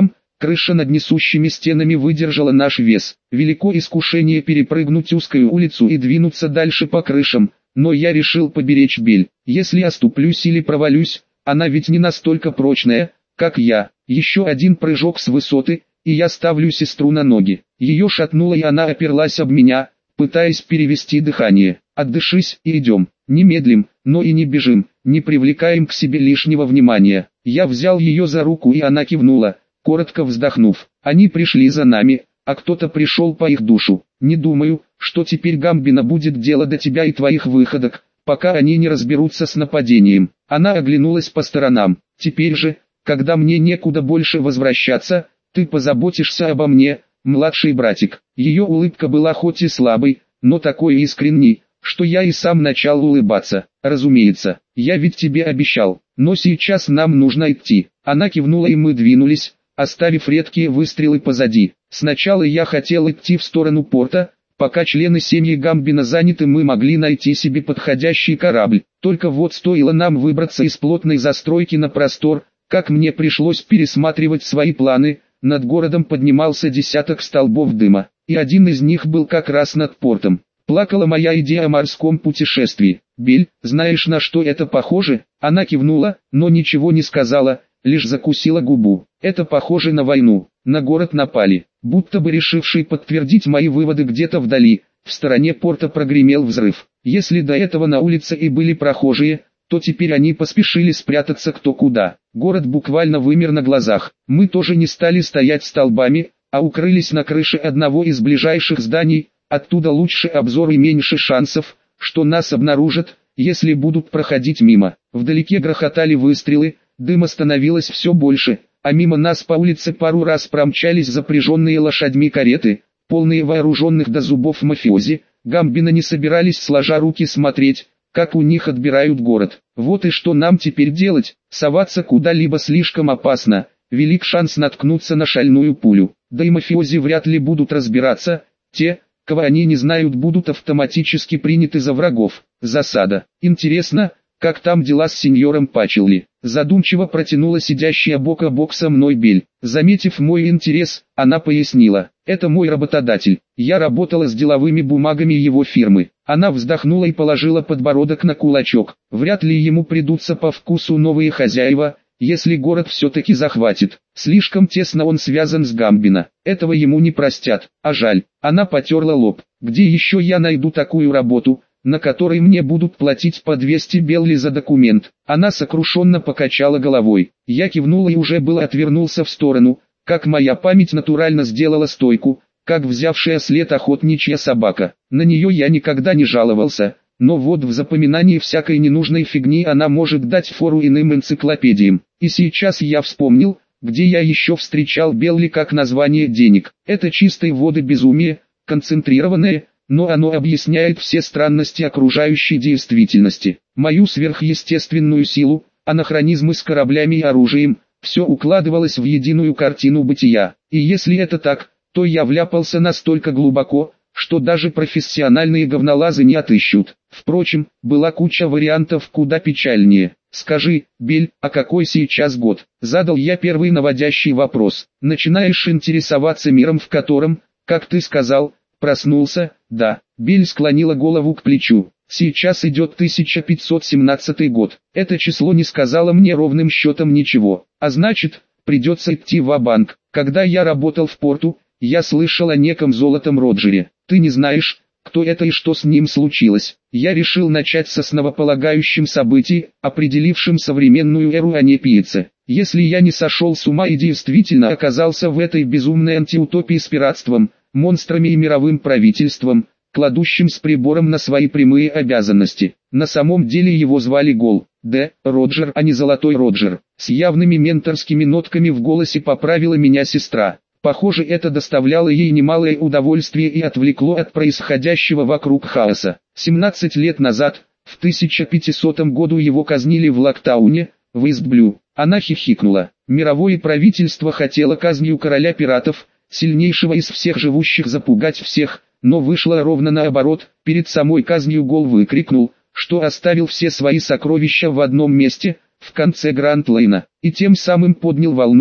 Крыша над несущими стенами выдержала наш вес. Велико искушение перепрыгнуть узкую улицу и двинуться дальше по крышам, но я решил поберечь Бель. Если оступлюсь или провалюсь, она ведь не настолько прочная, как я. Еще один прыжок с высоты, и я ставлю сестру на ноги. Ее шатнуло, и она оперлась об меня, пытаясь перевести дыхание. Отдышись и идем. Не медлим, но и не бежим, не привлекаем к себе лишнего внимания. Я взял ее за руку, и она кивнула, коротко вздохнув. Они пришли за нами, а кто-то пришел по их душу. Не думаю, что теперь Гамбина будет дело до тебя и твоих выходок, пока они не разберутся с нападением. Она оглянулась по сторонам. Теперь же, когда мне некуда больше возвращаться, ты позаботишься обо мне, младший братик. Ее улыбка была хоть и слабой, но такой искренней, что я и сам начал улыбаться. Разумеется, я ведь тебе обещал, но сейчас нам нужно идти. Она кивнула, и мы двинулись, оставив редкие выстрелы позади. Сначала я хотел идти в сторону порта. Пока члены семьи Гамбина заняты, мы могли найти себе подходящий корабль. Только вот стоило нам выбраться из плотной застройки на простор, как мне пришлось пересматривать свои планы. Над городом поднимался десяток столбов дыма, и один из них был как раз над портом. Плакала моя идея о морском путешествии. «Бель, знаешь, на что это похоже?» Она кивнула, но ничего не сказала, лишь закусила губу. «Это похоже на войну. На город напали». Будто бы решивший подтвердить мои выводы где-то вдали, в стороне порта прогремел взрыв. Если до этого на улице и были прохожие, то теперь они поспешили спрятаться кто куда. Город буквально вымер на глазах. Мы тоже не стали стоять столбами, а укрылись на крыше одного из ближайших зданий. Оттуда лучше обзор и меньше шансов, что нас обнаружат, если будут проходить мимо. Вдалеке грохотали выстрелы, дыма становилось все больше, а мимо нас по улице пару раз промчались запряженные лошадьми кареты, полные вооруженных до зубов мафиози. Гамбина не собирались сложа руки смотреть, как у них отбирают город. Вот и что нам теперь делать? Соваться куда-либо слишком опасно, велик шанс наткнуться на шальную пулю. Да и мафиози вряд ли будут разбираться, те, кого они не знают, будут автоматически приняты за врагов. Засада. Интересно, как там дела с сеньором Пачелли? Задумчиво протянула сидящая бок о бок со мной Бель. Заметив мой интерес, она пояснила: это мой работодатель. Я работала с деловыми бумагами его фирмы. Она вздохнула и положила подбородок на кулачок. Вряд ли ему придутся по вкусу новые хозяева, если город все-таки захватит. Слишком тесно он связан с Гамбино. Этого ему не простят. А жаль. Она потерла лоб. Где еще я найду такую работу, на которой мне будут платить по двести белли за документ? Она сокрушенно покачала головой. Я кивнула и уже было отвернулся в сторону, как моя память натурально сделала стойку, как взявшая след охотничья собака. На нее я никогда не жаловался, но вот в запоминании всякой ненужной фигни она может дать фору иным энциклопедиям. И сейчас я вспомнил, где я еще встречал белли как название денег. Это чистой воды безумие, концентрированное, но оно объясняет все странности окружающей действительности. Мою сверхъестественную силу, анахронизмы с кораблями и оружием, все укладывалось в единую картину бытия. И если это так, то я вляпался настолько глубоко, что даже профессиональные говнолазы не отыщут. Впрочем, была куча вариантов куда печальнее. «Скажи, Бель, а какой сейчас год?» Задал я первый наводящий вопрос. «Начинаешь интересоваться миром, в котором, как ты сказал, проснулся?» «Да». Бель склонила голову к плечу. «Сейчас идет тысяча пятьсот семнадцатый год. Это число не сказало мне ровным счетом ничего. А значит, придется идти ва-банк. Когда я работал в порту, я слышал о неком Золотом Роджере. Ты не знаешь, кто это и что с ним случилось?» Я решил начать с основополагающим событий, определившим современную эру, а не пьеце. Если я не сошел с ума и действительно оказался в этой безумной антиутопии с пиратством, монстрами и мировым правительством, кладущим с прибором на свои прямые обязанности. На самом деле его звали Гол Д. Роджер, а не Золотой Роджер. С явными менторскими нотками в голосе поправила меня сестра. Похоже, это доставляло ей немалое удовольствие и отвлекло от происходящего вокруг хаоса. семнадцать лет назад, в тысяча пятисотом году его казнили в Лактауне, в Истблю. Она хихикнула. Мировое правительство хотело казнью короля пиратов, сильнейшего из всех живущих, запугать всех, но вышло ровно наоборот. Перед самой казнью Гол выкрикнул, что оставил все свои сокровища в одном месте, в конце Гранд-Лейна, и тем самым поднял волну,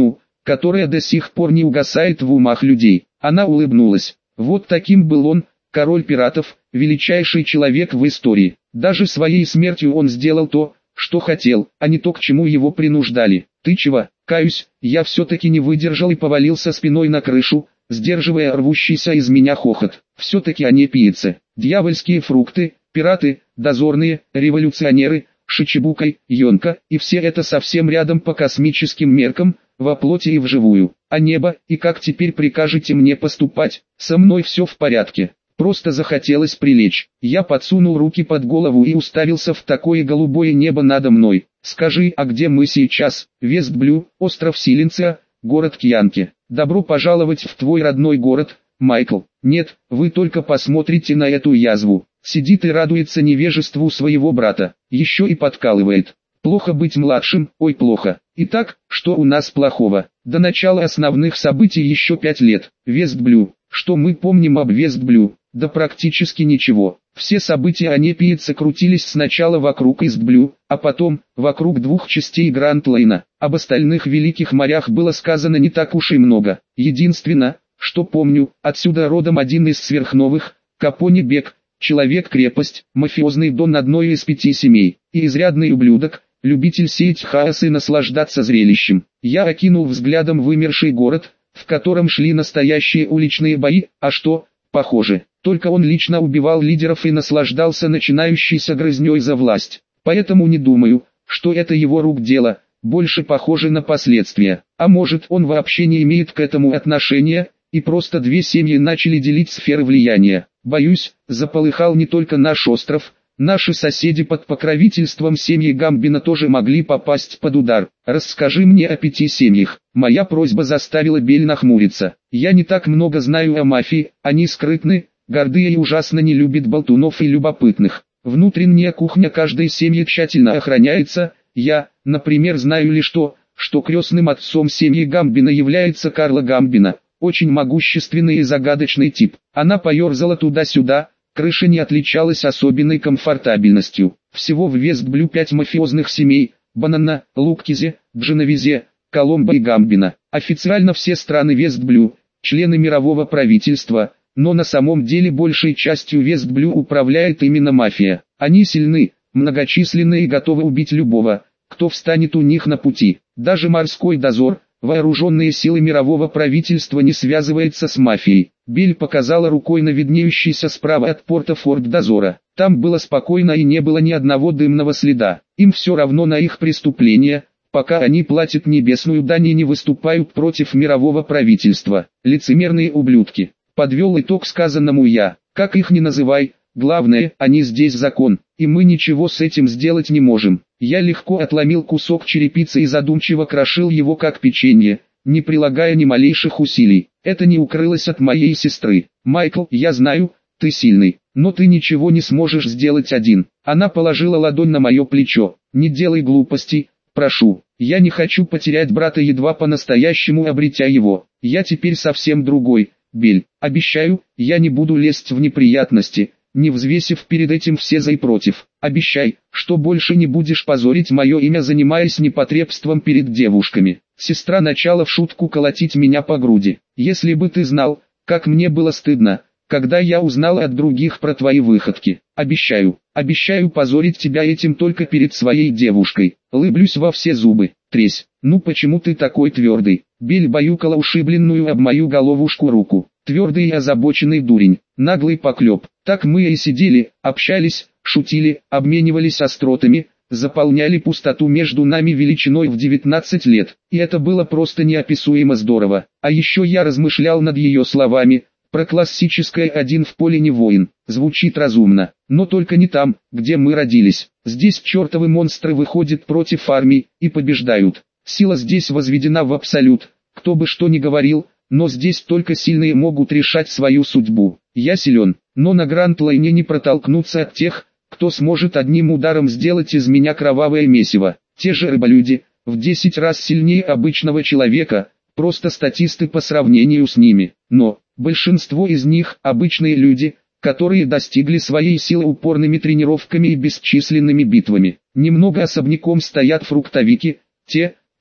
которая до сих пор не угасает в умах людей. Она улыбнулась. Вот таким был он, король пиратов, величайший человек в истории. Даже своей смертью он сделал то, что хотел, а не то, к чему его принуждали. Ты чего? Каюсь, я все-таки не выдержал и повалился спиной на крышу, сдерживая рвущийся из меня хохот. Все-таки они пиятся. Дьявольские фрукты, пираты, дозорные, революционеры, Шичибукай, Йонка, и все это совсем рядом по космическим меркам, во плоти и вживую. А небо, и как теперь прикажете мне поступать? Со мной все в порядке. Просто захотелось прилечь. Я подсунул руки под голову и уставился в такое голубое небо надо мной. Скажи, а где мы сейчас? Вестблю, остров Силенция, город Кьянки. Добро пожаловать в твой родной город, Майкл. Нет, вы только посмотрите на эту язву. Сидит и радуется невежеству своего брата. Еще и подкалывает. Плохо быть младшим, ой плохо. Итак, что у нас плохого? До начала основных событий еще пять лет. Вестблю. Что мы помним об Вестблю? Да практически ничего. Все события Анепиица крутились сначала вокруг Истблю, а потом, вокруг двух частей Гранд-Лейна. Об остальных великих морях было сказано не так уж и много. Единственное, что помню, отсюда родом один из сверхновых, Капони Бек, человек-крепость, мафиозный дон одной из пяти семей, и изрядный ублюдок, любитель сеять хаос и наслаждаться зрелищем. Я окинул взглядом вымерший город, в котором шли настоящие уличные бои, а что, похоже, только он лично убивал лидеров и наслаждался начинающейся грызней за власть. Поэтому не думаю, что это его рук дело, больше похоже на последствия. А может, он вообще не имеет к этому отношения, и просто две семьи начали делить сферы влияния. Боюсь, заполыхал не только наш остров, наши соседи под покровительством семьи Гамбина тоже могли попасть под удар. Расскажи мне о пяти семьях. Моя просьба заставила Бель нахмуриться. Я не так много знаю о мафии, они скрытны, гордые и ужасно не любят болтунов и любопытных. Внутренняя кухня каждой семьи тщательно охраняется. Я, например, знаю лишь то, что крестным отцом семьи Гамбина является Карла Гамбина. Очень могущественный и загадочный тип. Она поерзала туда-сюда, крыша не отличалась особенной комфортабельностью. Всего в Вестблю пять мафиозных семей: Банана, Луккизе, Дженовезе, Коломбо и Гамбина. Официально все страны Вестблю, члены мирового правительства, но на самом деле большей частью Вестблю управляет именно мафия. Они сильны, многочисленны и готовы убить любого, кто встанет у них на пути. Даже морской дозор, вооруженные силы мирового правительства, не связывается с мафией. Бель показала рукой на виднеющийся справа от порта форт дозора. Там было спокойно и не было ни одного дымного следа. Им все равно на их преступления, пока они платят небесную дань и не выступают против мирового правительства. Лицемерные ублюдки. Подвел итог сказанному я. Как их ни называй, главное, они здесь закон, и мы ничего с этим сделать не можем. Я легко отломил кусок черепицы и задумчиво крошил его как печенье, не прилагая ни малейших усилий. Это не укрылось от моей сестры. Майкл, я знаю, ты сильный, но ты ничего не сможешь сделать один. Она положила ладонь на мое плечо. Не делай глупостей, прошу. Я не хочу потерять брата, едва по-настоящему обретя его. Я теперь совсем другой, Бель. Обещаю, я не буду лезть в неприятности, не взвесив перед этим все за и против. Обещай, что больше не будешь позорить мое имя, занимаясь непотребством перед девушками. Сестра начала в шутку колотить меня по груди. Если бы ты знал, как мне было стыдно, когда я узнал от других про твои выходки. Обещаю, обещаю позорить тебя этим только перед своей девушкой. Улыблюсь во все зубы. Тресь, ну почему ты такой твердый? Бель баюкала ушибленную об мою головушку руку. Твердый и озабоченный дурень, наглый поклеп. Так мы и сидели, общались, шутили, обменивались остротами, заполняли пустоту между нами величиной в девятнадцать лет. И это было просто неописуемо здорово. А еще я размышлял над ее словами, про классическое «один в поле не воин». Звучит разумно, но только не там, где мы родились. Здесь чертовы монстры выходят против армий и побеждают. Сила здесь возведена в абсолют, кто бы что ни говорил, но здесь только сильные могут решать свою судьбу. Я силен, но на Гранд-Лайне не протолкнуться от тех, кто сможет одним ударом сделать из меня кровавое месиво. Те же рыболюди, в десять раз сильнее обычного человека, просто статисты по сравнению с ними. Но, большинство из них – обычные люди, которые достигли своей силы упорными тренировками и бесчисленными битвами. Немного особняком стоят фруктовики, те,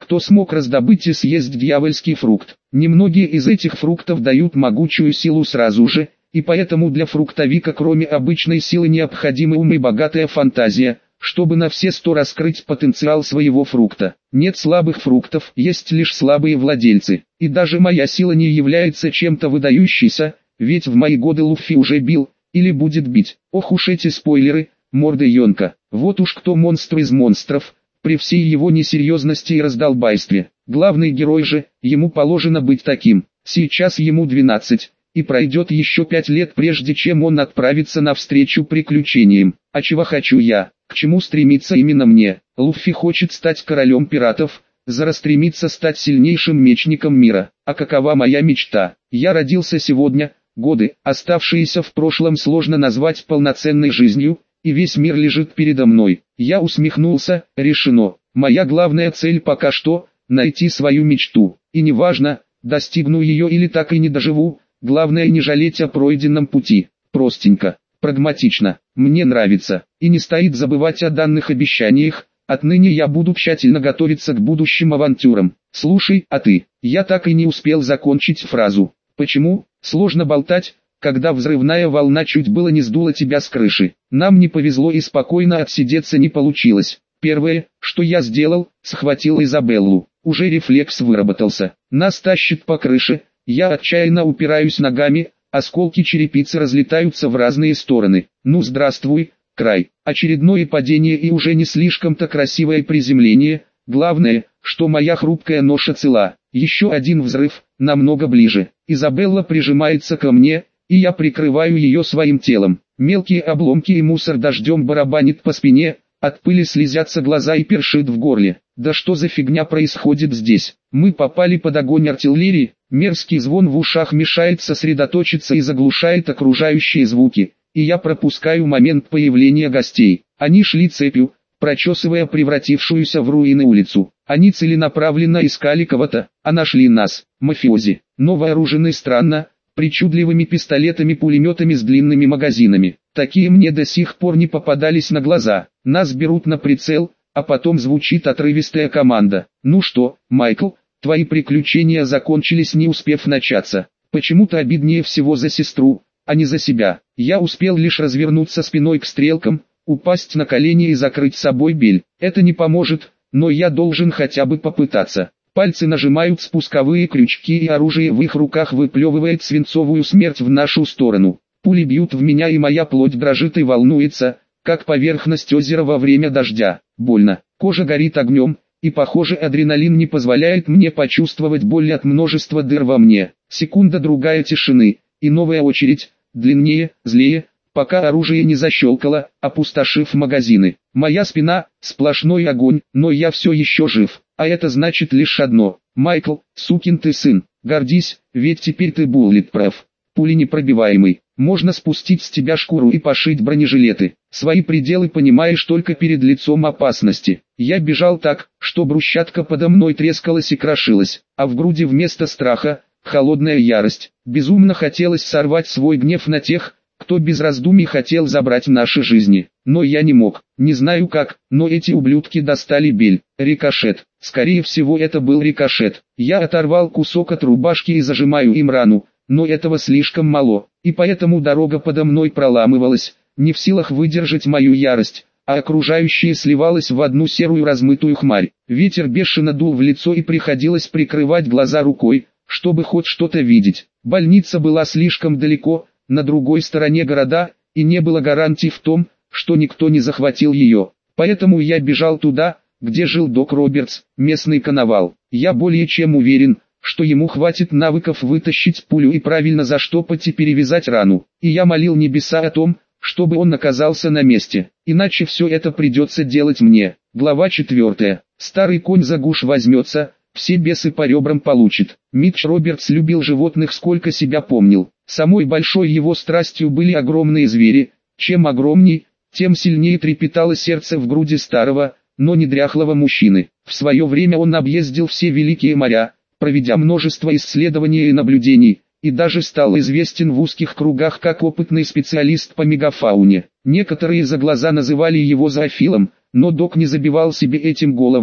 кто смог раздобыть и съесть дьявольский фрукт. Немногие из этих фруктов дают могучую силу сразу же, и поэтому для фруктовика кроме обычной силы необходимы ум и богатая фантазия, чтобы на все сто раскрыть потенциал своего фрукта. Нет слабых фруктов, есть лишь слабые владельцы. И даже моя сила не является чем-то выдающейся, ведь в мои годы Луффи уже бил, или будет бить. Ох уж эти спойлеры, морда Йонка. Вот уж кто монстр из монстров, при всей его несерьезности и раздолбайстве. Главный герой же, ему положено быть таким. Сейчас ему двенадцать, и пройдет еще пять лет прежде чем он отправится навстречу приключениям. А чего хочу я? К чему стремится именно мне? Луффи хочет стать королем пиратов, Зара стремится стать сильнейшим мечником мира. А какова моя мечта? Я родился сегодня, годы, оставшиеся в прошлом, сложно назвать полноценной жизнью, и весь мир лежит передо мной. Я усмехнулся, решено. Моя главная цель пока что – найти свою мечту. И неважно, достигну ее или так и не доживу, главное не жалеть о пройденном пути. Простенько, прагматично, мне нравится. И не стоит забывать о данных обещаниях, отныне я буду тщательно готовиться к будущим авантюрам. Слушай, а ты? Я так и не успел закончить фразу. Почему? Сложно болтать, когда взрывная волна чуть было не сдула тебя с крыши. Нам не повезло и спокойно отсидеться не получилось. Первое, что я сделал, схватил Изабеллу. Уже рефлекс выработался. Нас тащит по крыше, я отчаянно упираюсь ногами, осколки черепицы разлетаются в разные стороны. Ну здравствуй, край. Очередное падение и уже не слишком-то красивое приземление. Главное, что моя хрупкая ноша цела. Еще один взрыв, намного ближе. Изабелла прижимается ко мне, и я прикрываю ее своим телом. Мелкие обломки и мусор дождем барабанит по спине, от пыли слезятся глаза и першит в горле. Да что за фигня происходит здесь? Мы попали под огонь артиллерии, мерзкий звон в ушах мешает сосредоточиться и заглушает окружающие звуки, и я пропускаю момент появления гостей. Они шли цепью, прочесывая превратившуюся в руины улицу. Они целенаправленно искали кого-то, а нашли нас, мафиози, но вооружены странно, причудливыми пистолетами-пулеметами с длинными магазинами. Такие мне до сих пор не попадались на глаза. Нас берут на прицел, а потом звучит отрывистая команда. Ну что, Майкл, твои приключения закончились, не успев начаться. Почему-то обиднее всего за сестру, а не за себя. Я успел лишь развернуться спиной к стрелкам, упасть на колени и закрыть собой бель. Это не поможет, но я должен хотя бы попытаться. Пальцы нажимают спусковые крючки, и оружие в их руках выплевывает свинцовую смерть в нашу сторону. Пули бьют в меня, и моя плоть дрожит и волнуется, как поверхность озера во время дождя. Больно, кожа горит огнем, и похоже адреналин не позволяет мне почувствовать боль от множества дыр во мне. Секунда-другая тишины, и новая очередь, длиннее, злее, пока оружие не защелкало, опустошив магазины. Моя спина – сплошной огонь, но я все еще жив. А это значит лишь одно. Майкл, сукин ты сын, гордись, ведь теперь ты буллетпруф. Пули непробиваемый. Можно спустить с тебя шкуру и пошить бронежилеты. Свои пределы понимаешь только перед лицом опасности. Я бежал так, что брусчатка подо мной трескалась и крошилась, а в груди вместо страха – холодная ярость. Безумно хотелось сорвать свой гнев на тех, кто без раздумий хотел забрать наши жизни. Но я не мог, не знаю как, но эти ублюдки достали бель. Рикошет. Скорее всего это был рикошет. Я оторвал кусок от рубашки и зажимаю им рану, но этого слишком мало, и поэтому дорога подо мной проламывалась, не в силах выдержать мою ярость, а окружающее сливалось в одну серую размытую хмарь. Ветер бешено дул в лицо и приходилось прикрывать глаза рукой, чтобы хоть что-то видеть. Больница была слишком далеко, на другой стороне города, и не было гарантий в том, что никто не захватил ее. Поэтому я бежал туда, где жил док Робертс, местный коновал. Я более чем уверен, что ему хватит навыков вытащить пулю и правильно заштопать и перевязать рану. И я молил небеса о том, чтобы он оказался на месте, иначе все это придется делать мне. Глава четвертая. Старый конь за гуш возьмется, все бесы по ребрам получит. Митч Робертс любил животных сколько себя помнил. Самой большой его страстью были огромные звери. Чем огромней, тем сильнее трепетало сердце в груди старого, но не дряхлого мужчины. В свое время он объездил все великие моря, проведя множество исследований и наблюдений, и даже стал известен в узких кругах как опытный специалист по мегафауне. Некоторые за глаза называли его зоофилом, но док не забивал себе этим голову.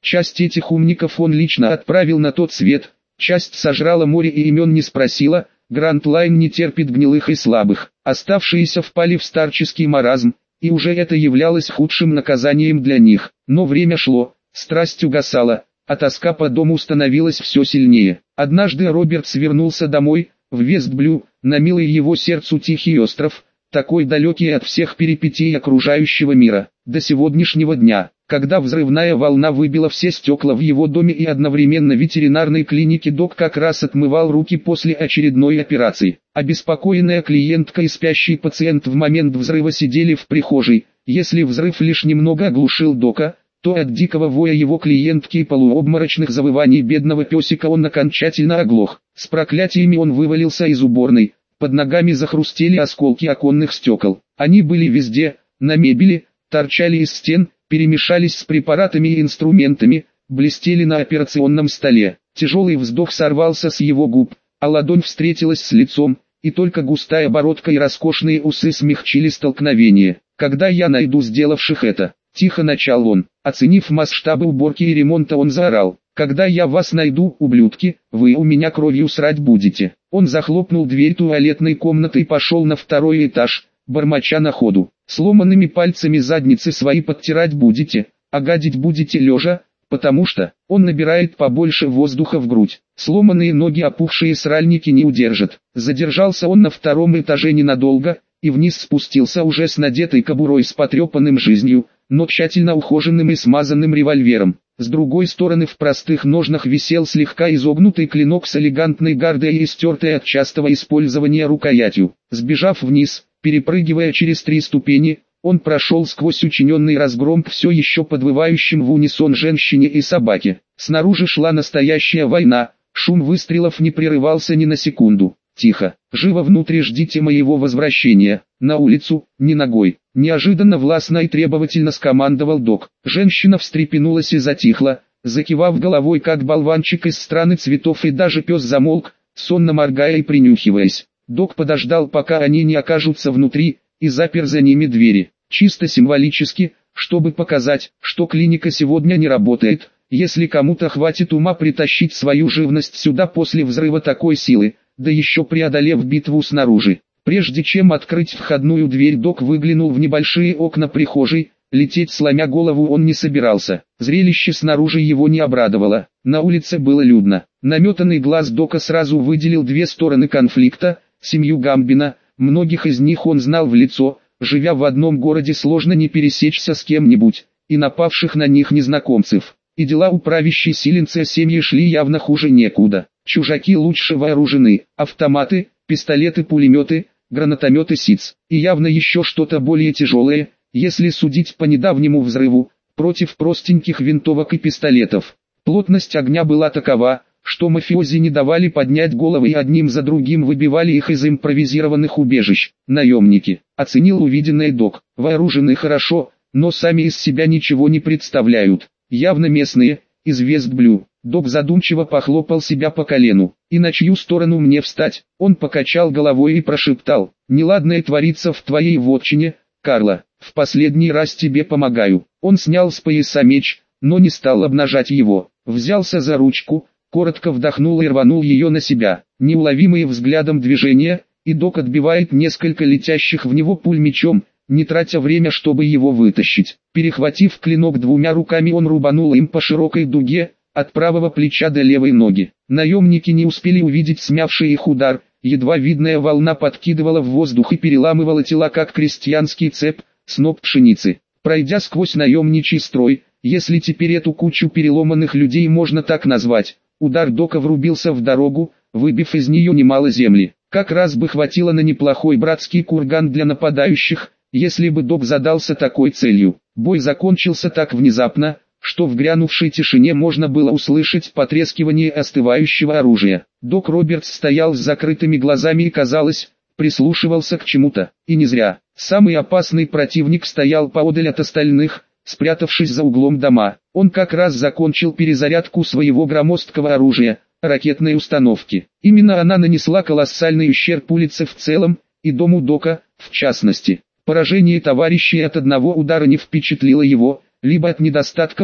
Часть этих умников он лично отправил на тот свет, часть сожрала море и имен не спросила. Гранд Лайн не терпит гнилых и слабых. Оставшиеся впали в старческий маразм, и уже это являлось худшим наказанием для них. Но время шло, страсть угасала, а тоска по дому становилась все сильнее. Однажды Робертс вернулся домой, в Вестблю, на милый его сердцу тихий остров, такой далекий от всех перипетий окружающего мира, до сегодняшнего дня, когда взрывная волна выбила все стекла в его доме и одновременно в ветеринарной клинике док как раз отмывал руки после очередной операции. Обеспокоенная клиентка и спящий пациент в момент взрыва сидели в прихожей. Если взрыв лишь немного оглушил дока, то от дикого воя его клиентки и полуобморочных завываний бедного песика он окончательно оглох. С проклятиями он вывалился из уборной. Под ногами захрустели осколки оконных стекол. Они были везде, на мебели, торчали из стен, перемешались с препаратами и инструментами, блестели на операционном столе. Тяжелый вздох сорвался с его губ, а ладонь встретилась с лицом, и только густая бородка и роскошные усы смягчили столкновение. «Когда я найду сделавших это?» – тихо начал он. Оценив масштабы уборки и ремонта, он заорал: «Когда я вас найду, ублюдки, вы у меня кровью срать будете». Он захлопнул дверь туалетной комнаты и пошел на второй этаж, бормоча на ходу: «Сломанными пальцами задницы свои подтирать будете, а гадить будете лежа, потому что он набирает побольше воздуха в грудь. Сломанные ноги опухшие сральники не удержат». Задержался он на втором этаже ненадолго, и вниз спустился уже с надетой кобурой с потрепанным жизнью, но тщательно ухоженным и смазанным револьвером. С другой стороны в простых ножнах висел слегка изогнутый клинок с элегантной гардой и стертой от частого использования рукоятью. Сбежав вниз, перепрыгивая через три ступени, он прошел сквозь учиненный разгром к все еще подвывающим в унисон женщине и собаке. Снаружи шла настоящая война, шум выстрелов не прерывался ни на секунду. «Тихо, живо внутрь, ждите моего возвращения, на улицу, не ногой». Неожиданно властно и требовательно скомандовал док. Женщина встрепенулась и затихла, закивав головой как болванчик из страны цветов, и даже пес замолк, сонно моргая и принюхиваясь. Док подождал, пока они не окажутся внутри, и запер за ними двери. Чисто символически, чтобы показать, что клиника сегодня не работает. Если кому-то хватит ума притащить свою живность сюда после взрыва такой силы, да еще преодолев битву снаружи. Прежде чем открыть входную дверь, док выглянул в небольшие окна прихожей. Лететь сломя голову он не собирался. Зрелище снаружи его не обрадовало. На улице было людно. Наметанный глаз дока сразу выделил две стороны конфликта: семью Гамбина. Многих из них он знал в лицо. Живя в одном городе, сложно не пересечься с кем-нибудь, и напавших на них незнакомцев. И дела у правящей силенца семьи шли явно хуже некуда. Чужаки лучше вооружены: автоматы, пистолеты, пулеметы, гранатометы СИЦ, и явно еще что-то более тяжелое, если судить по недавнему взрыву, против простеньких винтовок и пистолетов. Плотность огня была такова, что мафиози не давали поднять головы и одним за другим выбивали их из импровизированных убежищ. Наемники. Оценил увиденное док. Вооружены хорошо, но сами из себя ничего не представляют. Явно местные, из Вестблю. Док задумчиво похлопал себя по колену. «И на чью сторону мне встать?» Он покачал головой и прошептал: «Неладное творится в твоей вотчине, Карла. В последний раз тебе помогаю». Он снял с пояса меч, но не стал обнажать его. Взялся за ручку, коротко вдохнул и рванул ее на себя. Неуловимые взглядом движения, и док отбивает несколько летящих в него пуль мечом, не тратя время, чтобы его вытащить. Перехватив клинок двумя руками, он рубанул им по широкой дуге, от правого плеча до левой ноги. Наемники не успели увидеть смявший их удар, едва видная волна подкидывала в воздух и переламывала тела, как крестьянский цеп, сноп пшеницы. Пройдя сквозь наемничий строй, если теперь эту кучу переломанных людей можно так назвать, удар дока врубился в дорогу, выбив из нее немало земли. Как раз бы хватило на неплохой братский курган для нападающих, если бы док задался такой целью. Бой закончился так внезапно, что в грянувшей тишине можно было услышать потрескивание остывающего оружия. Док Робертс стоял с закрытыми глазами и, казалось, прислушивался к чему-то. И не зря. Самый опасный противник стоял поодаль от остальных, спрятавшись за углом дома. Он как раз закончил перезарядку своего громоздкого оружия, ракетной установки. Именно она нанесла колоссальный ущерб улице в целом, и дому дока, в частности. Поражение товарищей от одного удара не впечатлило его, либо от недостатка ума,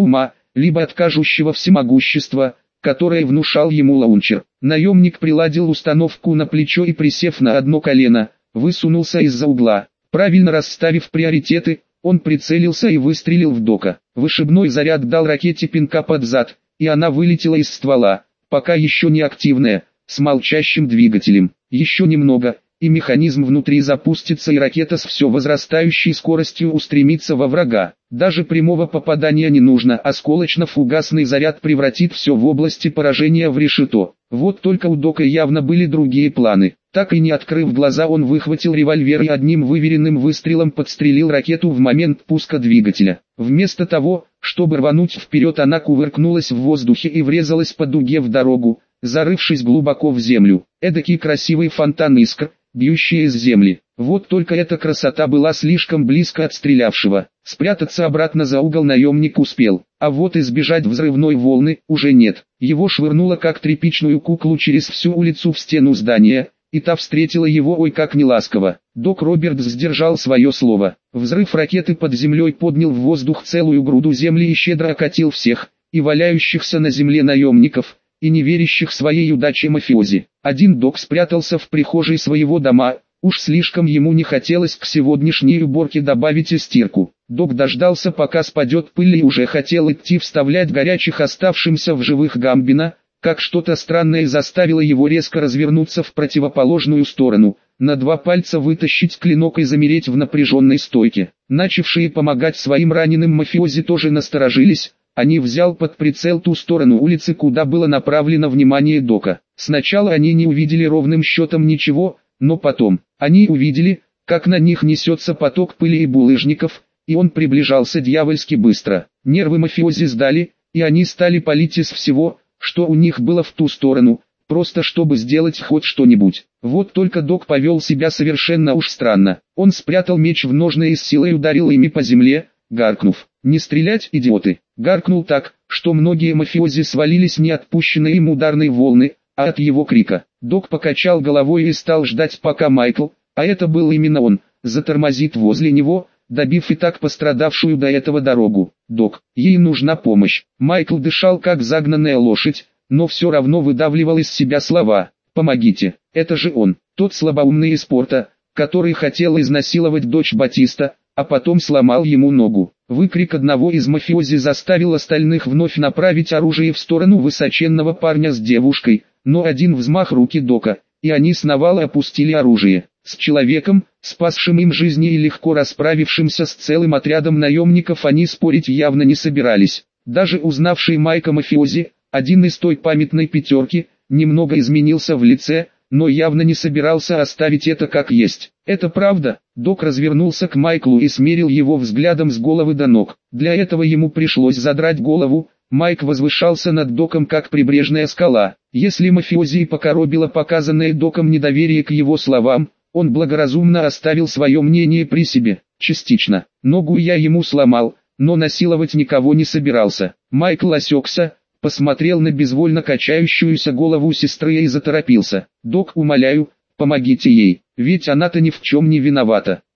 либо от кажущего всемогущества, которое внушал ему лаунчер. Наемник приладил установку на плечо и, присев на одно колено, высунулся из-за угла. Правильно расставив приоритеты, он прицелился и выстрелил в Дока. Вышибной заряд дал ракете пинка под зад, и она вылетела из ствола, пока еще не активная, с молчащим двигателем. Еще немного, и механизм внутри запустится, и ракета с все возрастающей скоростью устремится во врага. Даже прямого попадания не нужно, осколочно-фугасный заряд превратит все в области поражения в решето. Вот только у Дока явно были другие планы. Так и не открыв глаза, он выхватил револьвер и одним выверенным выстрелом подстрелил ракету в момент пуска двигателя. Вместо того, чтобы рвануть вперед, она кувыркнулась в воздухе и врезалась по дуге в дорогу, зарывшись глубоко в землю. Эдакий красивый фонтан искр, бьющий из земли. Вот только эта красота была слишком близко от стрелявшего. Спрятаться обратно за угол наемник успел, а вот избежать взрывной волны уже нет. Его швырнуло как тряпичную куклу через всю улицу в стену здания, и та встретила его ой как неласково. Док Робертс сдержал свое слово. Взрыв ракеты под землей поднял в воздух целую груду земли и щедро окатил всех, и валяющихся на земле наемников, и не верящих своей удаче мафиози. Один Док спрятался в прихожей своего дома, уж слишком ему не хотелось к сегодняшней уборке добавить и стирку. Док дождался, пока спадет пыль, и уже хотел идти вставлять горячих оставшимся в живых Гамбина, как что-то странное заставило его резко развернуться в противоположную сторону, на два пальца вытащить клинок и замереть в напряженной стойке. Начавшие помогать своим раненым мафиози тоже насторожились. Они взял под прицел ту сторону улицы, куда было направлено внимание Дока. Сначала они не увидели ровным счетом ничего, но потом, они увидели, как на них несется поток пыли и булыжников, и он приближался дьявольски быстро. Нервы мафиози сдали, и они стали палить из всего, что у них было в ту сторону, просто чтобы сделать хоть что-нибудь. Вот только Док повел себя совершенно уж странно. Он спрятал меч в ножны и с силой ударил ими по земле, гаркнув: «Не стрелять, идиоты!» Гаркнул так, что многие мафиози свалились не от пущенной им ударной волны, а от его крика. Док покачал головой и стал ждать, пока Майкл, а это был именно он, затормозит возле него, добив и так пострадавшую до этого дорогу. «Док, ей нужна помощь». Майкл дышал как загнанная лошадь, но все равно выдавливал из себя слова: «Помогите, это же он, тот слабоумный из порта, который хотел изнасиловать дочь Батиста, а потом сломал ему ногу». Выкрик одного из мафиози заставил остальных вновь направить оружие в сторону высоченного парня с девушкой, но один взмах руки Дока, и они с навала опустили оружие. С человеком, спасшим им жизни и легко расправившимся с целым отрядом наемников, они спорить явно не собирались. Даже узнавший Майка мафиози, один из той памятной пятерки, немного изменился в лице, но явно не собирался оставить это как есть. «Это правда?» Док развернулся к Майклу и смерил его взглядом с головы до ног. Для этого ему пришлось задрать голову. Майк возвышался над Доком как прибрежная скала. Если мафиози и покоробило показанное Доком недоверие к его словам, он благоразумно оставил свое мнение при себе. Частично. Ногу я ему сломал, но насиловать никого не собирался. Майкл осекся, посмотрел на безвольно качающуюся голову сестры и заторопился. «Док, умоляю, помогите ей, ведь она-то ни в чем не виновата».